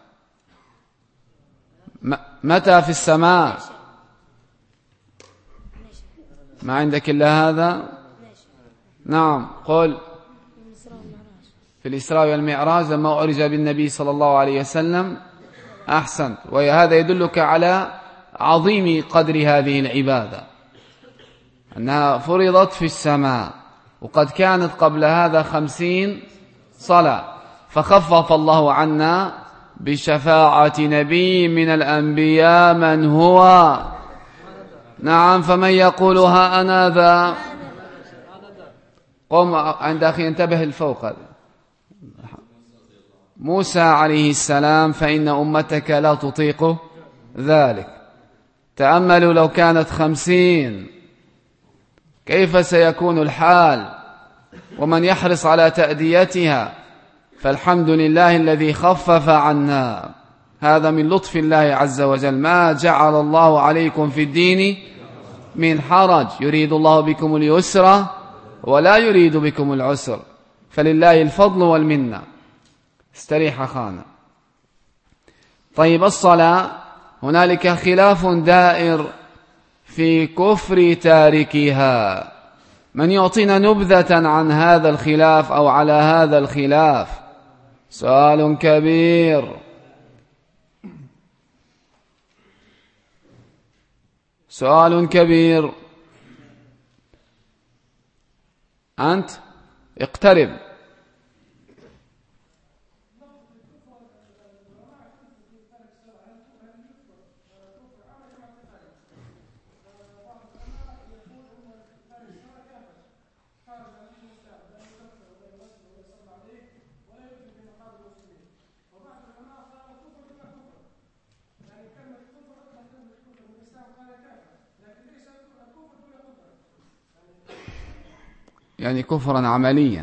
متى في السماء؟ ما عندك إلا هذا؟ نعم، قل. في الإسراء والمعراج لما أعرج بالنبي صلى الله عليه وسلم. أحسنت. وهذا يدلك على عظيم قدر هذه العبادة، أنها فرضت في السماء، وقد كانت قبل هذا خمسين صلاة، فخفف الله عنا بشفاعة نبي من الأنبياء من هو. نعم، فمن يقولها أنا ذا. قم عند أخي، انتبه الفوق هذا. موسى عليه السلام: فإن أمتك لا تطيق ذلك. تأملوا لو كانت خمسين كيف سيكون الحال، ومن يحرص على تأديتها، فالحمد لله الذي خفف عنا. هذا من لطف الله عز وجل. ما جعل الله عليكم في الدين من حرج، يريد الله بكم اليسر ولا يريد بكم العسر، فلله الفضل والمنة. استريح خانا. طيب، الصلاة هنالك خلاف دائر في كفر تاركها. من يعطينا نبذة عن هذا الخلاف أو على هذا الخلاف؟ سؤال كبير، سؤال كبير. أنت اقترب. يعني كفرا عمليا.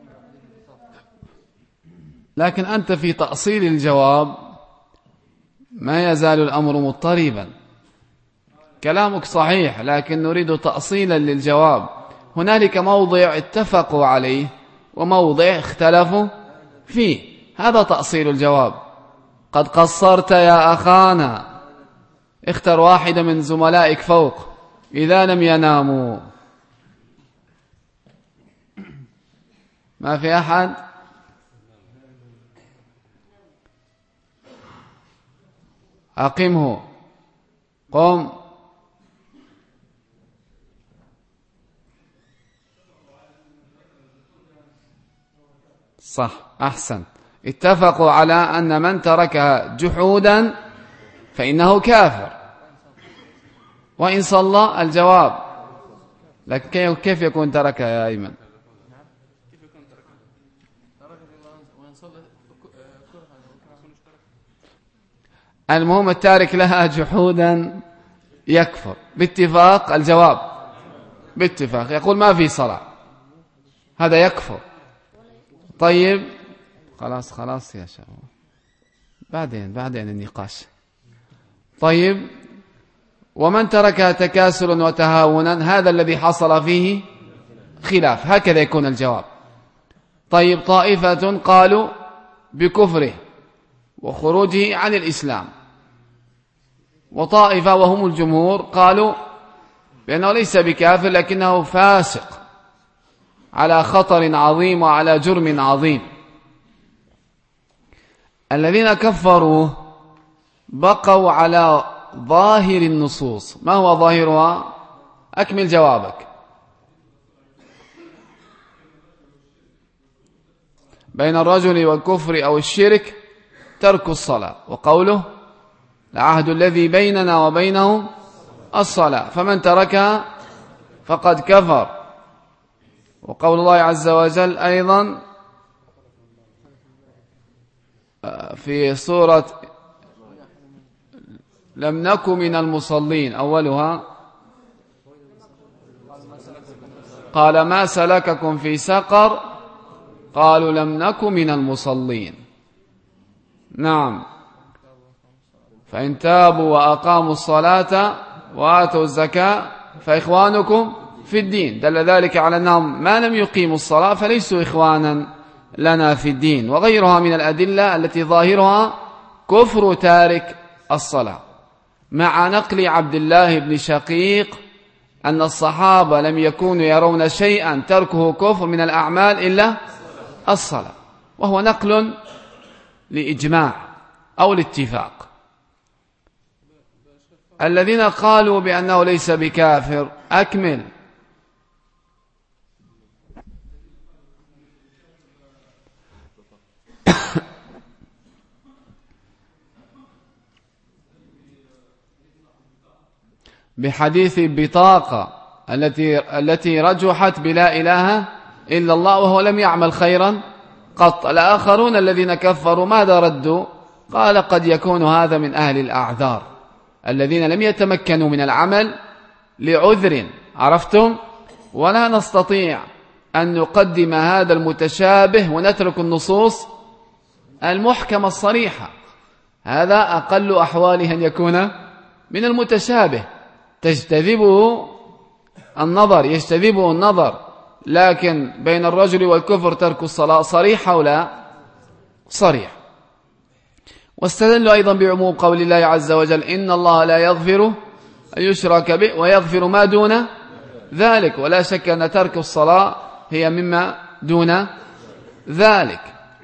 لكن أنت في تأصيل الجواب ما يزال الأمر مضطربا. كلامك صحيح، لكن نريد تأصيلا للجواب. هنالك موضع اتفقوا عليه وموضع اختلفوا فيه، هذا تأصيل الجواب. قد قصرت يا أخانا، اختر واحد من زملائك فوق إذا لم يناموا. ما في أحد؟ أقمه. قم. صح، أحسن. اتفقوا على أن من تركها جحودا فإنه كافر، وإن صلى الجواب. لكن كيف يكون تركها يا أيمن؟ المهم التارك لها جحودا يكفر باتفاق الجواب، باتفاق. يقول ما في صلاة، هذا يكفر. طيب خلاص خلاص يا شباب، بعدين بعدين النقاش. طيب، ومن تركها تكاسلا وتهاونا هذا الذي حصل فيه خلاف، هكذا يكون الجواب. طيب، طائفة قالوا بكفره وخروجه عن الإسلام، وطائفة وهم الجمهور قالوا بأنه ليس بكافر لكنه فاسق على خطر عظيم وعلى جرم عظيم. الذين كفروا بقوا على ظاهر النصوص. ما هو ظاهرها؟ أكمل جوابك. بين الرجل والكفر أو الشرك ترك الصلاة، وقوله العهد الذي بيننا وبينهم الصلاة، فمن تركها فقد كفر. وقول الله عز وجل أيضا في سورة لم نكن من المصلين، أولها قال ما سلككم في سقر قالوا لم نكن من المصلين. نعم، فإن تابوا وأقاموا الصلاة وآتوا الزكاة فإخوانكم في الدين، دل ذلك على أنهم ما لم يقيموا الصلاة فليسوا إخوانا لنا في الدين. وغيرها من الأدلة التي ظاهرها كفر تارك الصلاة، مع نقل عبد الله بن شقيق أن الصحابة لم يكونوا يرون شيئا تركه كفر من الأعمال إلا الصلاة، وهو نقل لإجماع أو الاتفاق. الذين قالوا بأنه ليس بكافر، أكمل. بحديث بطاقة التي التي رجحت بلا إله إلا الله وهو لم يعمل خيرا قط. الآخرون الذين كفروا ماذا ردوا؟ قال قد يكون هذا من أهل الأعذار الذين لم يتمكنوا من العمل لعذر، عرفتم؟ ولا نستطيع أن نقدم هذا المتشابه ونترك النصوص المحكمة الصريحة. هذا أقل أحواله أن يكون من المتشابه، تجتذبه النظر، يجتذبه النظر. لكن بين الرجل والكفر ترك الصلاة صريح أو لا؟ صريح. واستدلوا أيضا بعموم قول الله عز وجل إن الله لا يغفر أن يشرك به ويغفر ما دون ذلك، ولا شك أن ترك الصلاة هي مما دون ذلك.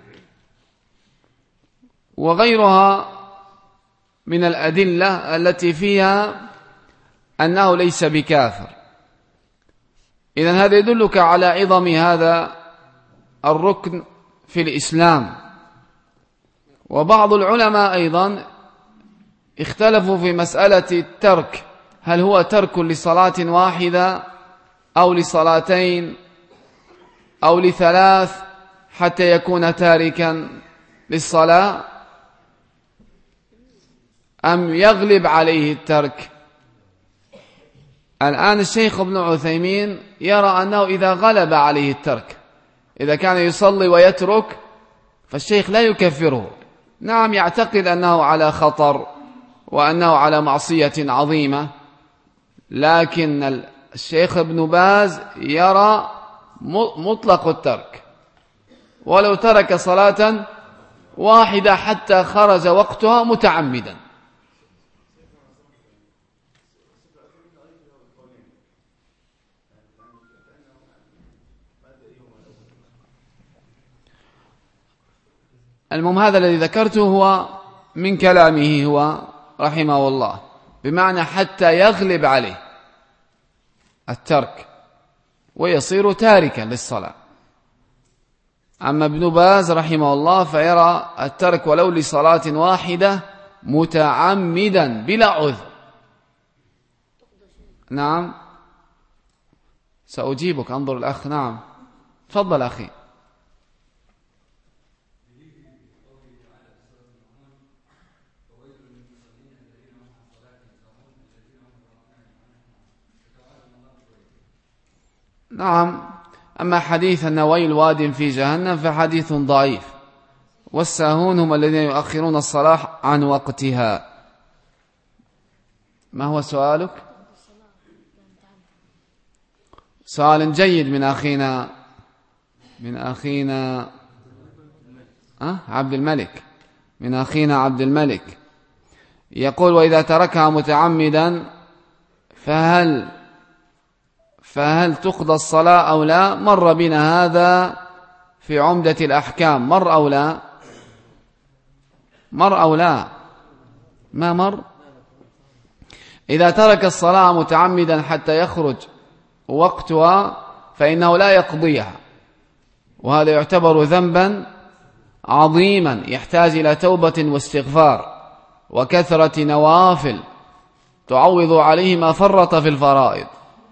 وغيرها من الأدلة التي فيها أنه ليس بكافر. إذن هذا يدلك على عظم هذا الركن في الإسلام. وبعض العلماء أيضا اختلفوا في مسألة الترك، هل هو ترك لصلاة واحدة أو لصلاتين أو لثلاث حتى يكون تاركا للصلاة، أم يغلب عليه الترك. الآن الشيخ ابن عثيمين يرى أنه إذا غلب عليه الترك، إذا كان يصلي ويترك، فالشيخ لا يكفره. نعم يعتقد أنه على خطر وأنه على معصية عظيمة، لكن الشيخ ابن باز يرى مطلق الترك، ولو ترك صلاة واحدة حتى خرج وقتها متعمدا. المهم هذا الذي ذكرته هو من كلامه هو رحمه الله، بمعنى حتى يغلب عليه الترك ويصير تاركا للصلاة. أما ابن باز رحمه الله فيرى الترك ولو لصلاة واحدة متعمدا بلا عذر. نعم سأجيبك، انظر الأخ. نعم تفضل أخي. نعم، أما حديث النويل واد في جهنم فحديث ضعيف، والساهون هم الذين يؤخرون الصلاة عن وقتها. ما هو سؤالك؟ سؤال جيد من أخينا من أخينا أه؟ عبد الملك من أخينا عبد الملك يقول: وإذا تركها متعمدا فهل فهل تقضى الصلاة أو لا؟ مر بنا هذا في عمدة الأحكام. مر أو لا؟ مر أو لا؟ ما مر. إذا ترك الصلاة متعمدا حتى يخرج وقتها فإنه لا يقضيها، وهذا يعتبر ذنبا عظيما يحتاج إلى توبة واستغفار وكثرة نوافل تعوض عليه ما فرط في الفرائض،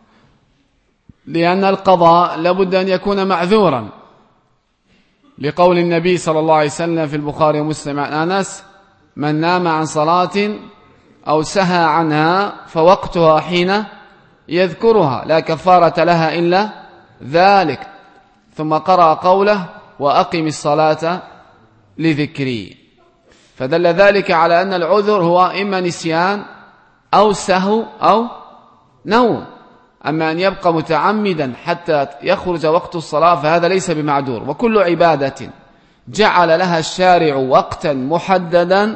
لأن القضاء لابد أن يكون معذورا، لقول النبي صلى الله عليه وسلم في البخاري ومسلم عن أنس: من نام عن صلاة أو سهى عنها فوقتها حين يذكرها لا كفارة لها إلا ذلك. ثم قرأ قوله: وأقم الصلاة لذكري. فدل ذلك على أن العذر هو إما نسيان أو سهو أو نوم. أما أن يبقى متعمدا حتى يخرج وقت الصلاة فهذا ليس بمعذور. وكل عبادة جعل لها الشارع وقتا محددا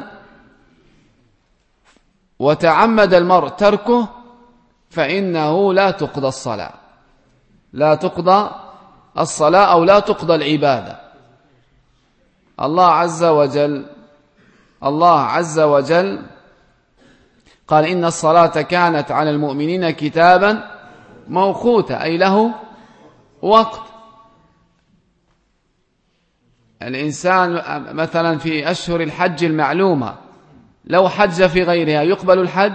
وتعمد المرء تركه فإنه لا تقضى الصلاة لا تقضى الصلاة أو لا تقضى العبادة. الله عز وجل الله عز وجل قال: إن الصلاة كانت على المؤمنين كتابا موقوتا، أي له وقت. الإنسان مثلا في أشهر الحج المعلومة لو حج في غيرها يقبل الحج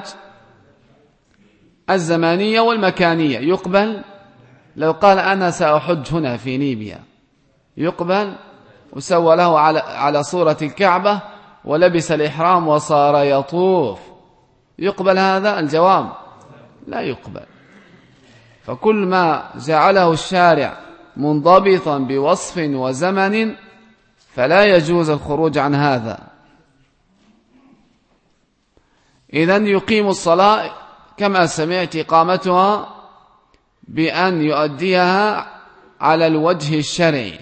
الزمانية والمكانية، يقبل. لو قال أنا سأحج هنا في ليبيا يقبل، وسوى له على على صورة الكعبة ولبس الإحرام وصار يطوف، يقبل هذا؟ الجواب لا يقبل. فكل ما جعله الشارع منضبطا بوصف وزمن فلا يجوز الخروج عن هذا. إذن يقيم الصلاة كما سمعت إقامتها بأن يؤديها على الوجه الشرعي،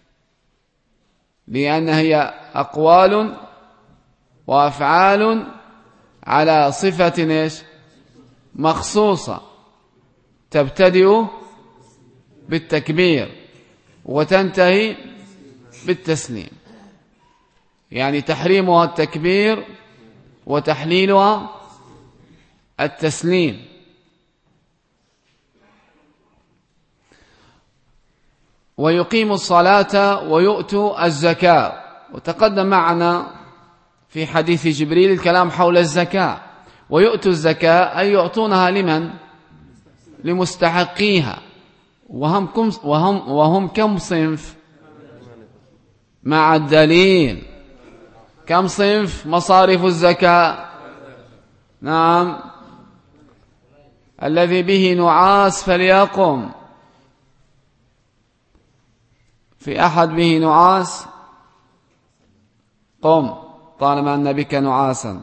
لأن هي أقوال وأفعال على صفة إيش؟ مخصوصة تبتدئ بالتكبير وتنتهي بالتسليم، يعني تحريمها التكبير وتحليلها التسليم. ويقيم الصلاة ويؤتوا الزكاة، وتقدم معنا في حديث جبريل الكلام حول الزكاة. ويؤتوا الزكاة أي يعطونها لمن؟ لمستحقيها. وهم كم, وهم وهم كم صنف مع الدليل؟ كم صنف مصارف الزكاة؟ نعم، الذي به نعاس فليقم. في أحد به نعاس؟ قم طالما أن بك نعاسا.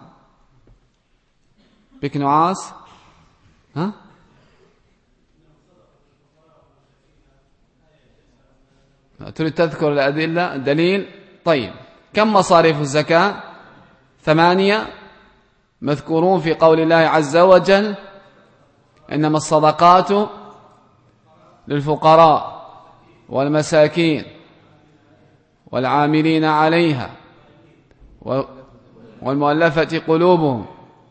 بك نعاس؟ ها؟ تريد تذكر الأدلة الدليل؟ طيب، كم مصاريف الزكاة؟ ثمانية مذكورون في قول الله عز وجل: إنما الصدقات للفقراء والمساكين والعاملين عليها والمؤلفة قلوبهم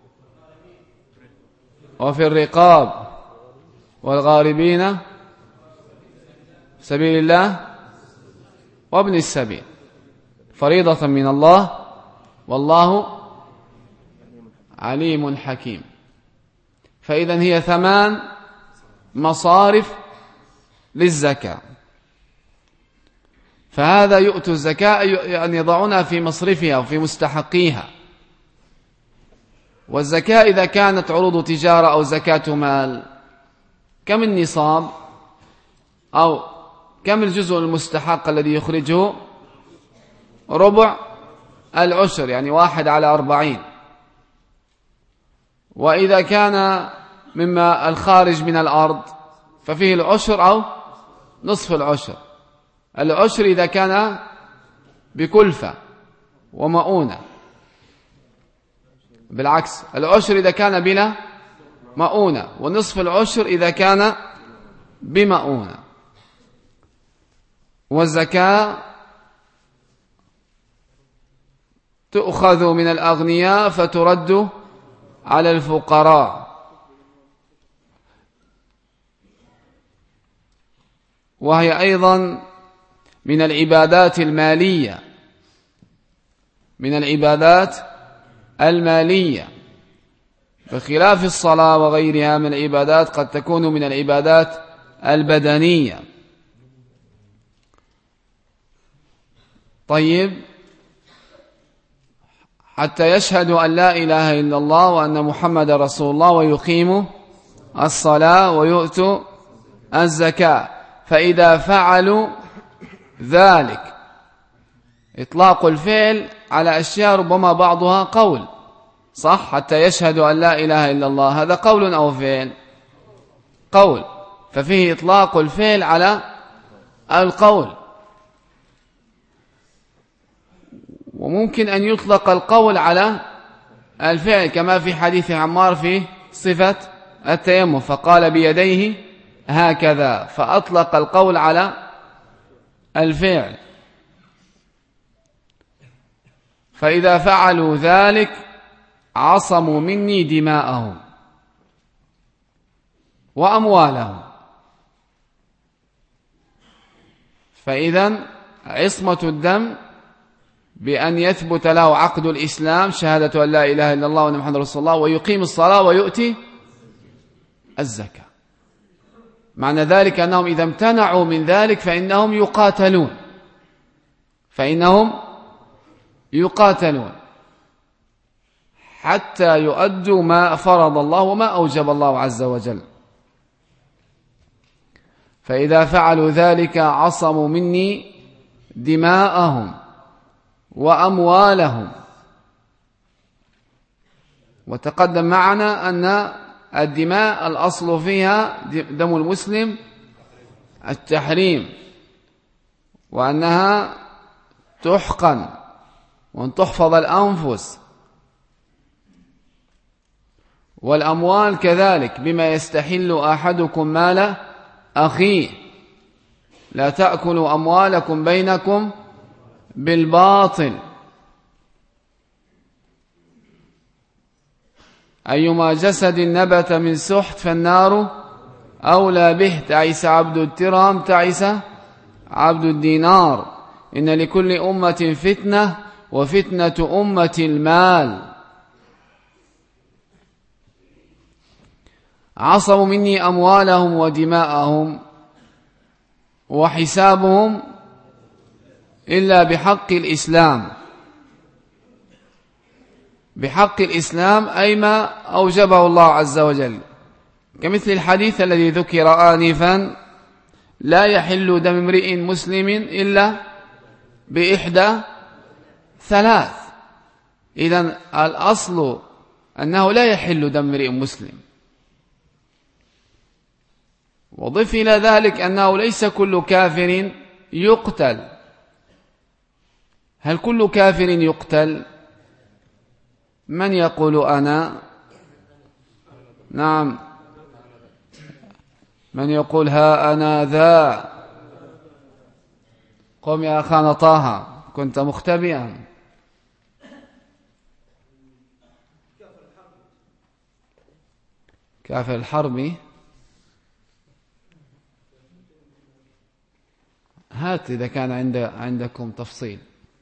وفي الرقاب والغاربين سبيل الله وابن السبيل فريضة من الله والله عليم حكيم. فإذا هي ثمان مصارف للزكاة. فهذا يؤتوا الزكاة أن يضعونها في مصرفها وفي مستحقيها. والزكاة إذا كانت عروض تجارة أو زكاة مال، كم النصاب أو كم الجزء المستحق الذي يخرجه؟ ربع العشر، يعني واحد على أربعين. وإذا كان مما الخارج من الأرض ففيه العشر أو نصف العشر. العشر إذا كان بكلفة ومؤونة، بالعكس العشر إذا كان بلا مؤونة، ونصف العشر إذا كان بمؤونة. والزكاة تؤخذ من الأغنياء فترد على الفقراء. وهي أيضا من العبادات المالية، من العبادات المالية، بخلاف الصلاة وغيرها من العبادات قد تكون من العبادات البدنية. طيب، حتى يشهدوا أن لا إله إلا الله وأن محمد رسول الله ويقيموا الصلاة ويؤتوا الزكاة. فإذا فعلوا ذلك، إطلاق الفعل على أشياء ربما بعضها قول، صح؟ حتى يشهدوا أن لا إله إلا الله، هذا قول أو فعل؟ قول، ففيه إطلاق الفعل على القول. وممكن أن يطلق القول على الفعل، كما في حديث عمار في صفة التيمم، فقال بيديه هكذا، فأطلق القول على الفعل. فإذا فعلوا ذلك عصموا مني دماءهم وأموالهم. فإذا عصمة الدم بأن يثبت له عقد الإسلام، شهادة أن لا إله إلا الله وأن محمد رسول الله، ويقيم الصلاة ويؤتي الزكاة. معنى ذلك أنهم إذا امتنعوا من ذلك فإنهم يقاتلون، فإنهم يقاتلون حتى يؤدوا ما فرض الله وما أوجب الله عز وجل. فإذا فعلوا ذلك عصموا مني دماءهم وأموالهم. وتقدم معنا أن الدماء الأصل فيها دم المسلم التحريم، وأنها تحقن وأن تحفظ الأنفس. والأموال كذلك، بما يستحل أحدكم مال أخيه. لا تأكلوا أموالكم بينكم بالباطل. أيما جسد نبت من سحت فالنار أولى به. تعس عبد الدرهم تعس عبد الدينار. إن لكل أمة فتنة وفتنة أمة المال. عصوا مني أموالهم ودماءهم وحسابهم إلا بحق الإسلام. بحق الإسلام أي ما أوجبه الله عز وجل، كمثل الحديث الذي ذكر آنفا: لا يحل دم امرئ مسلم إلا بإحدى ثلاث. إذن الأصل أنه لا يحل دم امرئ مسلم. وضف إلى ذلك أنه ليس كل كافر يقتل. هل كل كافر يقتل؟ من يقول أنا؟ نعم. من يقول ها أنا ذا؟ قم يا أخانا طه، كنت مختبئا. كافر الحرب. هات إذا كان عند عندكم تفصيل.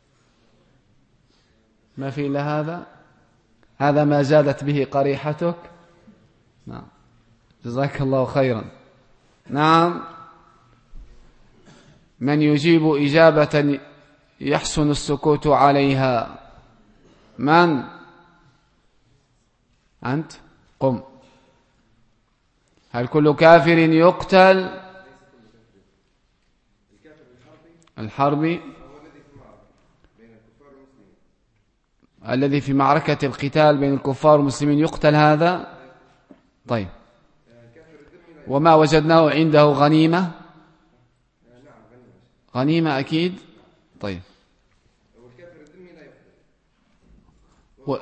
ما في إلا هذا. هذا ما جادت به قريحتك. نعم، جزاك الله خيرا. نعم. من يجيب إجابة يحسن السكوت عليها؟ من؟ أنت؟ قم. هل كل كافر يقتل؟ الحربي الذي في معركة القتال بين الكفار والمسلمين يقتل هذا؟ طيب. وما وجدناه عنده غنيمة؟ غنيمة أكيد. طيب. و...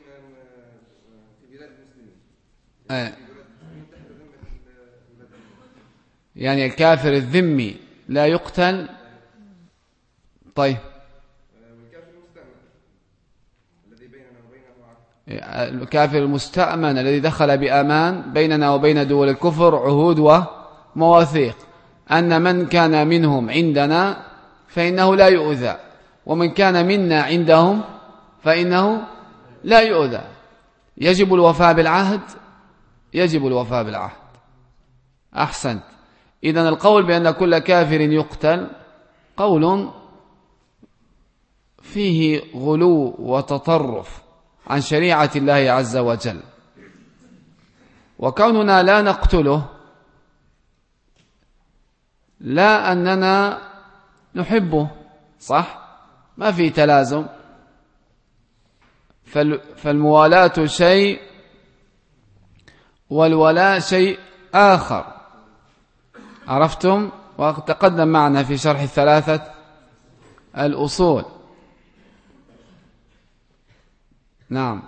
آه. يعني الكافر الذمي لا يقتل. طيب. الكافر المستأمن الذي دخل بأمان بيننا وبين دول الكفر عهود ومواثيق أن من كان منهم عندنا فإنه لا يؤذى، ومن كان منا عندهم فإنه لا يؤذى. يجب الوفاء بالعهد. يجب الوفاء بالعهد. أحسنت. إذن القول بأن كل كافر يقتل قول فيه غلو وتطرف عن شريعة الله عز وجل. وكوننا لا نقتله لا أننا نحبه، صح؟ ما في تلازم. فالموالاة شيء والولاء شيء آخر. عرفتم؟ وتقدم معنا في شرح الثلاثة الأصول. نعم.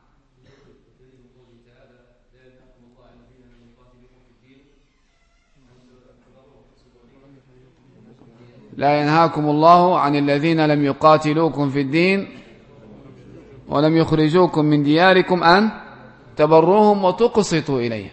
لا ينهاكم الله عن الذين لم يقاتلوكم في الدين ولم يخرجوكم من دياركم أن تبروهم وتقسطوا إليهم.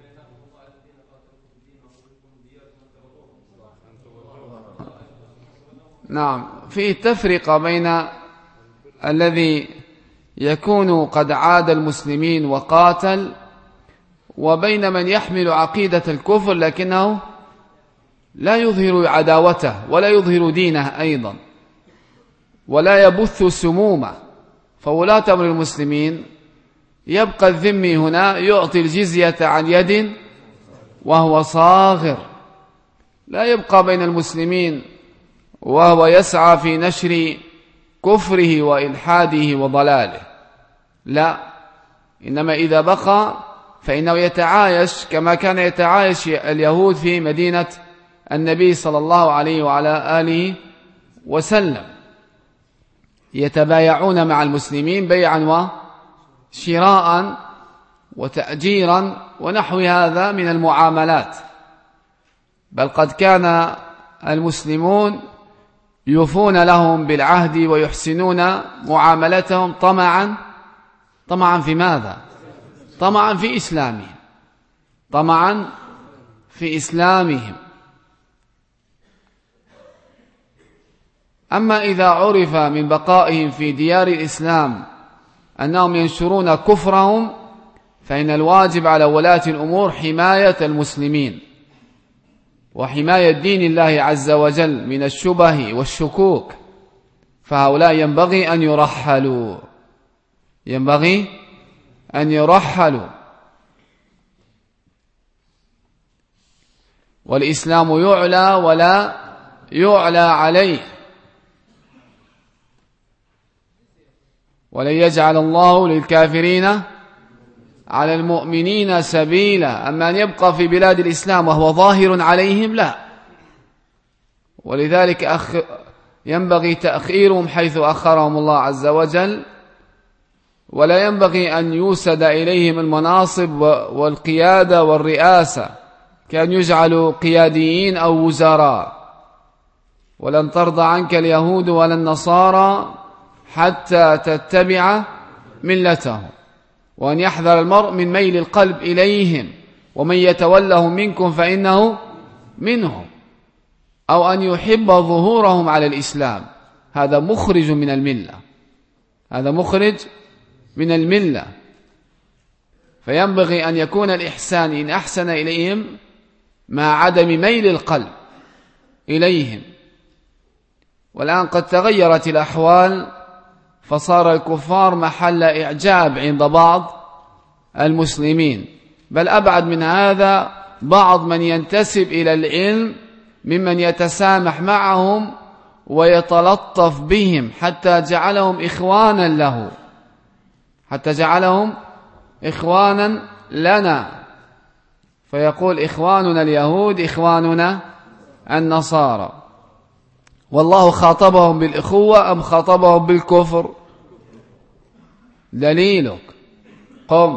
نعم. في تفرقة بين الذي يكون قد عاد المسلمين وقاتل وبين من يحمل عقيدة الكفر لكنه لا يظهر عداوته ولا يظهر دينه أيضا ولا يبث سمومه. فولاة أمر المسلمين يبقى الذمي هنا يعطي الجزية عن يد وهو صاغر، لا يبقى بين المسلمين وهو يسعى في نشر كفره وإلحاده وضلاله. لا، إنما إذا بقى فإنه يتعايش كما كان يتعايش اليهود في مدينة النبي صلى الله عليه وعلى آله وسلم، يتبايعون مع المسلمين بيعا وشراء وتأجيرا ونحو هذا من المعاملات. بل قد كان المسلمون يوفون لهم بالعهد ويحسنون معاملتهم طمعا طمعا في ماذا؟ طمعا في إسلامهم طمعا في إسلامهم. أما إذا عرف من بقائهم في ديار الإسلام أنهم ينشرون كفرهم فإن الواجب على ولاة الأمور حماية المسلمين وحماية دين الله عز وجل من الشبه والشكوك، فهؤلاء ينبغي أن يرحلوا ينبغي أن يرحلوا. والإسلام يعلى ولا يعلى عليه، ولن يجعل الله للكافرين على المؤمنين سبيلا. أما أن يبقى في بلاد الإسلام وهو ظاهر عليهم لا، ولذلك أخ ينبغي تأخيرهم حيث أخرهم الله عز وجل، ولا ينبغي أن يوسد إليهم المناصب والقيادة والرئاسة كأن يجعلوا قياديين أو وزراء. ولن ترضى عنك اليهود ولا النصارى حتى تتبع ملتهم، وأن يحذر المرء من ميل القلب إليهم، ومن يتولهم منكم فإنه منهم، أو أن يحب ظهورهم على الإسلام. هذا مخرج من الملة هذا مخرج من الملة. فينبغي أن يكون الإحسان إن أحسن إليهم مع عدم ميل القلب إليهم. والآن قد تغيرت الأحوال، فصار الكفار محل إعجاب عند بعض المسلمين، بل أبعد من هذا بعض من ينتسب إلى العلم ممن يتسامح معهم ويتلطف بهم حتى جعلهم إخوانا له حتى جعلهم إخوانا لنا، فيقول إخواننا اليهود إخواننا النصارى. والله خاطبهم بالإخوة أم خاطبهم بالكفر؟ دليلك قم.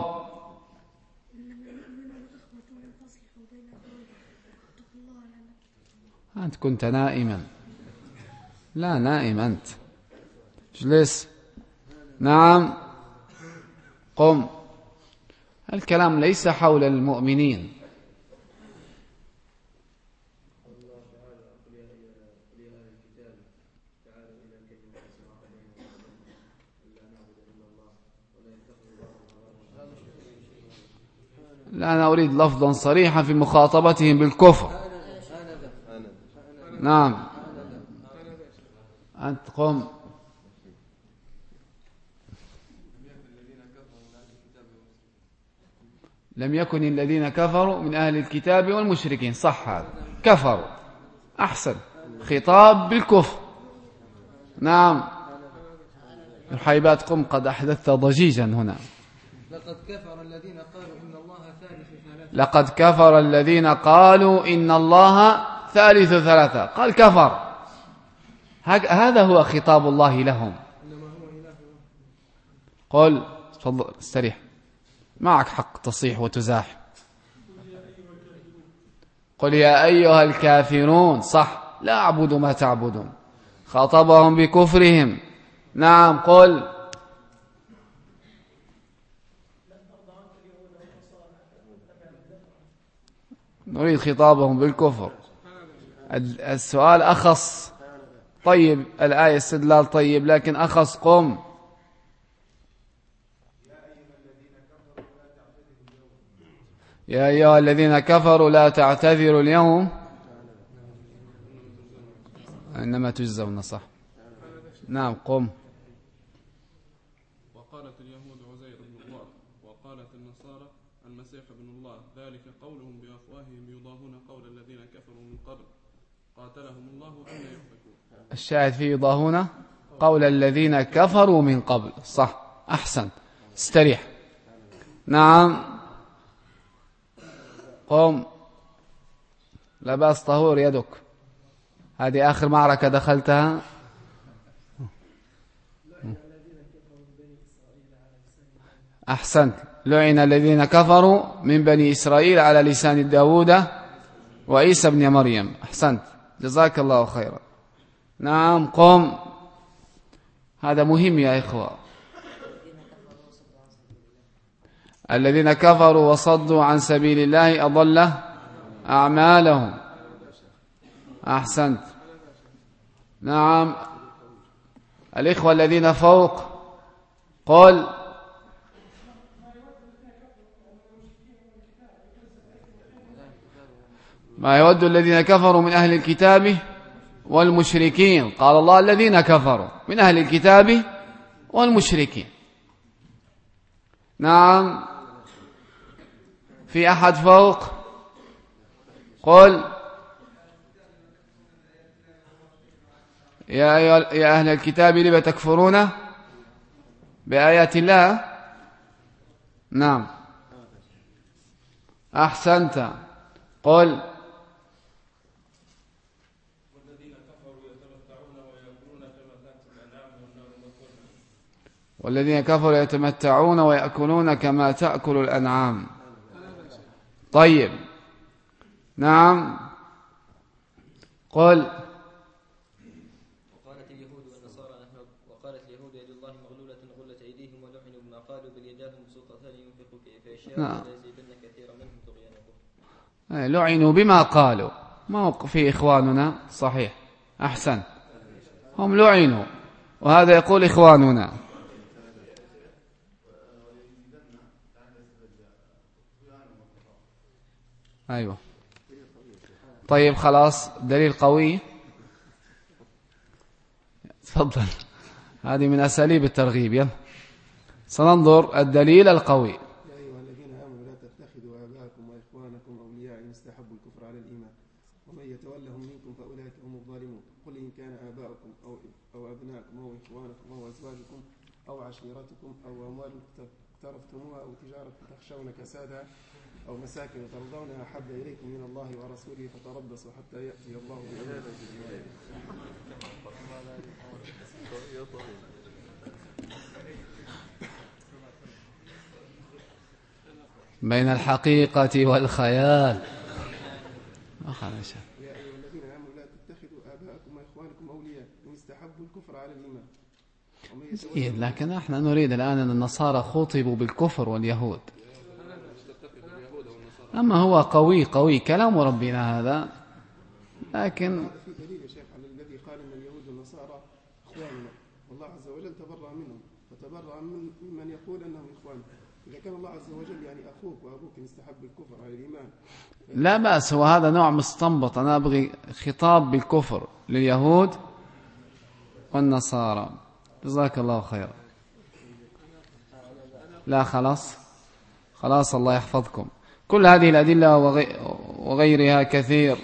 أنت كنت نائما. لا نائم أنت، اجلس. نعم قم. الكلام ليس حول المؤمنين. لا، أنا أريد لفظا صريحا في مخاطبتهم بالكفر. نعم أنت قم. لم يكن الذين كفروا من أهل الكتاب والمشركين. صح، هذا كفروا. أحسن، خطاب بالكفر. نعم الحيبات قم، قد أحدثت ضجيجا هنا. لقد كفر الذين قالوا إن الله ثالث ثلاثة. لقد كفر الذين قالوا إن الله ثالث ثلاثة. قال كفر، هذا هو خطاب الله لهم. قل تفضل استريح، معك حق تصيح وتزاح. قل يا أيها الكافرون. صح، لا أعبد ما تعبدون. خاطبهم بكفرهم. نعم قل. نريد خطابهم بالكفر. السؤال أخص. طيب الآية استدلال طيب، لكن أخص. قم. يا أيها الذين كفروا لا تعتذروا اليوم إنما تجزون. صح. نعم قم. وقالت اليهود عزير بن الله وقالت النصارى المسيح ابن الله، ذلك قولهم بأفواههم يضاهون قول الذين كفروا من قبل قاتلهم الله أن يؤفكون. الشاهد فيه يضاهون قول الذين كفروا من قبل. صح، أحسن، استريح. نعم قم. لباس طهور يدك. هذه آخر معركة دخلتها. أحسنت، لعن الذين كفروا من بني إسرائيل على لسان داود وعيسى بن مريم. أحسنت، جزاك الله خيرا. نعم قم، هذا مهم يا إخوة. الذين كفروا وصدوا عن سبيل الله أضل أعمالهم. أحسنت. نعم الإخوة الذين فوق، قل ما يود الذين كفروا من أهل الكتاب والمشركين. قال الله الذين كفروا من أهل الكتاب والمشركين. نعم في أحد فوق، قل يا, يا أهل الكتاب لم تكفرون بآيات الله. نعم أحسنت، قل والذين كفروا يتمتعون ويأكلون كما تأكل الأنعام. طيب نعم قل وقالت اليهود والنصارى نحن وقالت اليهود يد الله مغلولة غلت أيديهم ولعنوا بما قالوا بل يداه مبسوطتان ينفق كيف يشاء ولا يزيدن كثيرا منهم طغيانا. لعنوا بما قالوا، ما في إخواننا صحيح. أحسن، هم لعنوا وهذا يقول إخواننا. أيوة طيب خلاص، دليل قوي. تفضل، هذه من أساليب الترغيب. يلا سننظر الدليل القوي. يا أيها الذين آمنوا لا تتخذوا آباءكم وإخوانكم أولياء إن استحبوا الكفر على الإيمان ومن يتولهم منكم فأولئك هم الظالمون. قل إن كان آباؤكم أو أو أبناءكم أو إخوانكم أو أزواجكم أو عشيرتكم أو أموال اقترفتموها أو تجارة تخشون كسادها أو مساكن ترضونها أحب إليكم من الله ورسوله فتربصوا حتى يأتي الله بأمره. بين الحقيقة والخيال. يا أيها الذين آمنوا لا تتخذوا آباءكم وإخوانكم أولياء إن استحبوا الكفر على الإيمان. جيد، لكن احنا نريد الآن أن النصارى خطبوا بالكفر واليهود. أما هو قوي قوي كلام ربنا هذا، لكن في دليل يا شيخ على الذي قال ان اليهود والنصارى اخواننا والله عز وجل تبرأ منهم فتبرأ من من يقول انهم اخواننا. اذا كان الله عز وجل يعني اخوك وابوك ان استحب الكفر على الايمان لا بأس، وهذا نوع مستنبط. أنا أبغي خطاب بالكفر لليهود والنصارى. جزاك الله خيرا. لا خلاص خلاص، الله يحفظكم. كل هذه الأدلة وغيرها كثير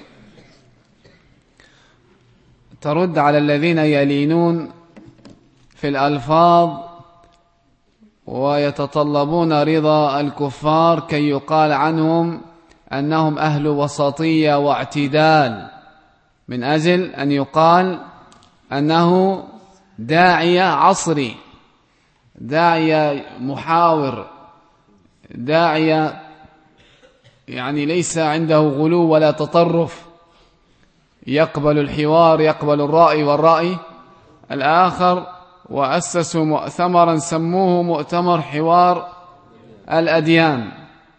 ترد على الذين يلينون في الألفاظ ويتطلبون رضا الكفار كي يقال عنهم أنهم أهل وسطية واعتدال، من أجل أن يقال أنه داعية عصري، داعية محاور، داعية يعني ليس عنده غلو ولا تطرف، يقبل الحوار، يقبل الرأي والرأي الآخر. وأسسوا مؤتمرا سموه مؤتمر حوار الأديان.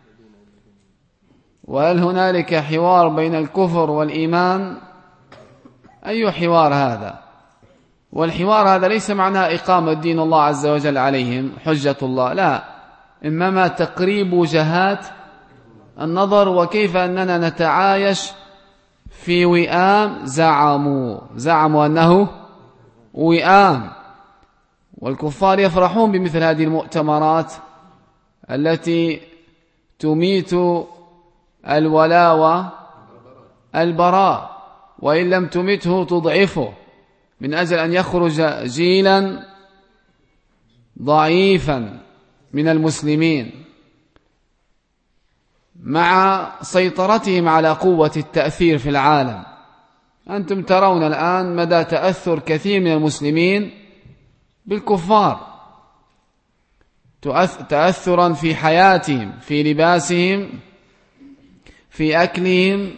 وهل هنالك حوار بين الكفر والإيمان؟ أي حوار هذا؟ والحوار هذا ليس معناه إقامة دين الله عز وجل عليهم حجة الله، لا، إنما تقريب وجهات النظر وكيف أننا نتعايش في وئام. زعموا زعموا أنه وئام، والكفار يفرحون بمثل هذه المؤتمرات التي تميت الولاء والبراء، وإن لم تمته تضعفه، من أجل أن يخرج جيلا ضعيفا من المسلمين مع سيطرتهم على قوة التأثير في العالم. أنتم ترون الآن مدى تأثر كثير من المسلمين بالكفار، تأثرا في حياتهم، في لباسهم، في أكلهم،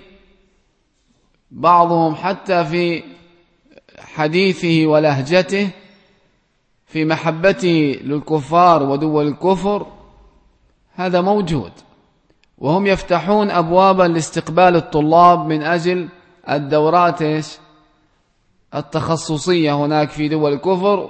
بعضهم حتى في حديثه ولهجته، في محبته للكفار ودول الكفر. هذا موجود، وهم يفتحون أبوابا لاستقبال الطلاب من أجل الدورات التخصصية هناك في دول الكفر،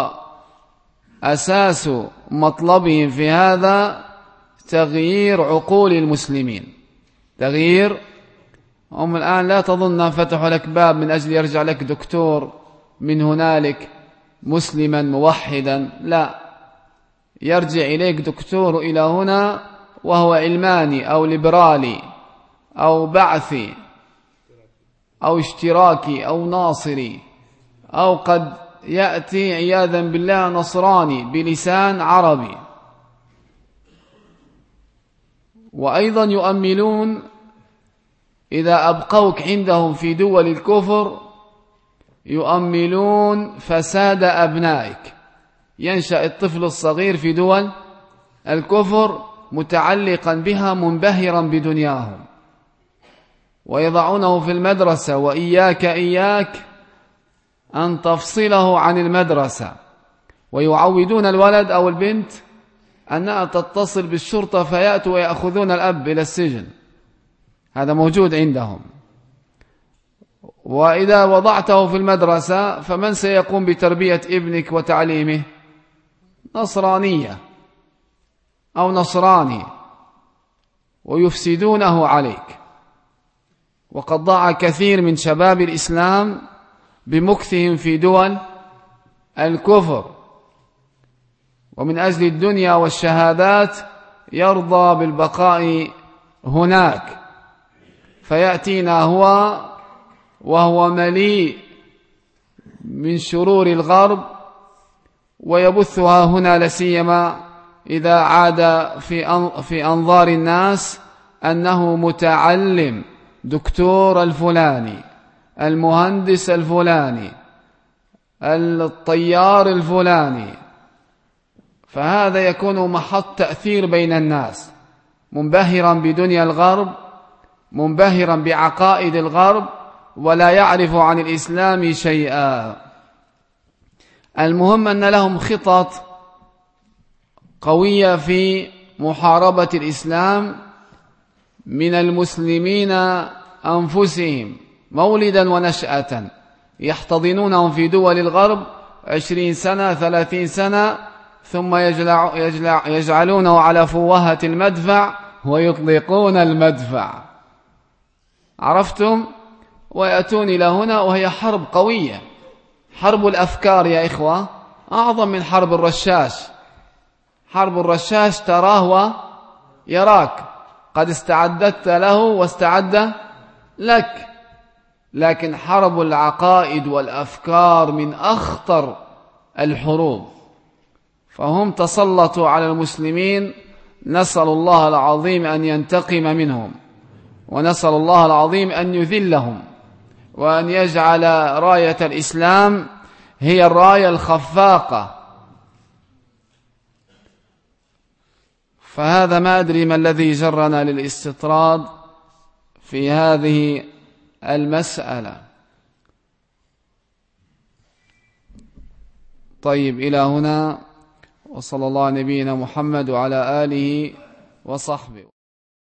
وأساس مطلبهم في هذا تغيير عقول المسلمين. تغيير، هم الآن لا تظن فتحوا لك باب من أجل يرجع لك دكتور من هنالك مسلما موحدا، لا، يرجع إليك دكتور إلى هنا وهو علماني أو ليبرالي أو بعثي أو اشتراكي أو ناصري، أو قد يأتي عياذا بالله نصراني بلسان عربي. وأيضا يؤملون إذا أبقوك عندهم في دول الكفر، يؤملون فساد أبنائك. ينشأ الطفل الصغير في دول الكفر متعلقا بها منبهرا بدنياهم، ويضعونه في المدرسة، وإياك إياك أن تفصله عن المدرسة، ويعودون الولد أو البنت أنها تتصل بالشرطة فيأتوا ويأخذون الأب إلى السجن. هذا موجود عندهم. وإذا وضعته في المدرسة فمن سيقوم بتربية ابنك وتعليمه؟ نصرانية أو نصراني، ويفسدونه عليك. وقد ضاع كثير من شباب الإسلام بمكثهم في دول الكفر، ومن أجل الدنيا والشهادات يرضى بالبقاء هناك، فيأتينا هو وهو مليء من شرور الغرب ويبثها هنا، لسيما إذا عاد في في أنظار الناس أنه متعلم، دكتور الفلاني، المهندس الفلاني، الطيار الفلاني. فهذا يكون محط تأثير بين الناس، منبهرا بدنيا الغرب، منبهرا بعقائد الغرب، ولا يعرف عن الإسلام شيئا. المهم أن لهم خطط قوية في محاربة الإسلام من المسلمين أنفسهم، مولدا ونشأة، يحتضنونهم في دول الغرب عشرين سنة ثلاثين سنة، ثم يجلع يجلع يجعلونه على فوهة المدفع ويطلقون المدفع. عرفتم؟ ويأتون إلى هنا وهي حرب قوية. حرب الأفكار يا إخوة أعظم من حرب الرشاش. حرب الرشاش تراه ويراك، قد استعدت له واستعد لك، لكن حرب العقائد والأفكار من أخطر الحروب. فهم تسلطوا على المسلمين، نسأل الله العظيم أن ينتقم منهم، ونسأل الله العظيم أن يذلهم، وأن يجعل راية الإسلام هي الراية الخفاقة. فهذا ما أدري ما الذي جرنا للاستطراد في هذه المسألة. طيب، إلى هنا، وصلى الله على نبينا محمد وعلى آله وصحبه.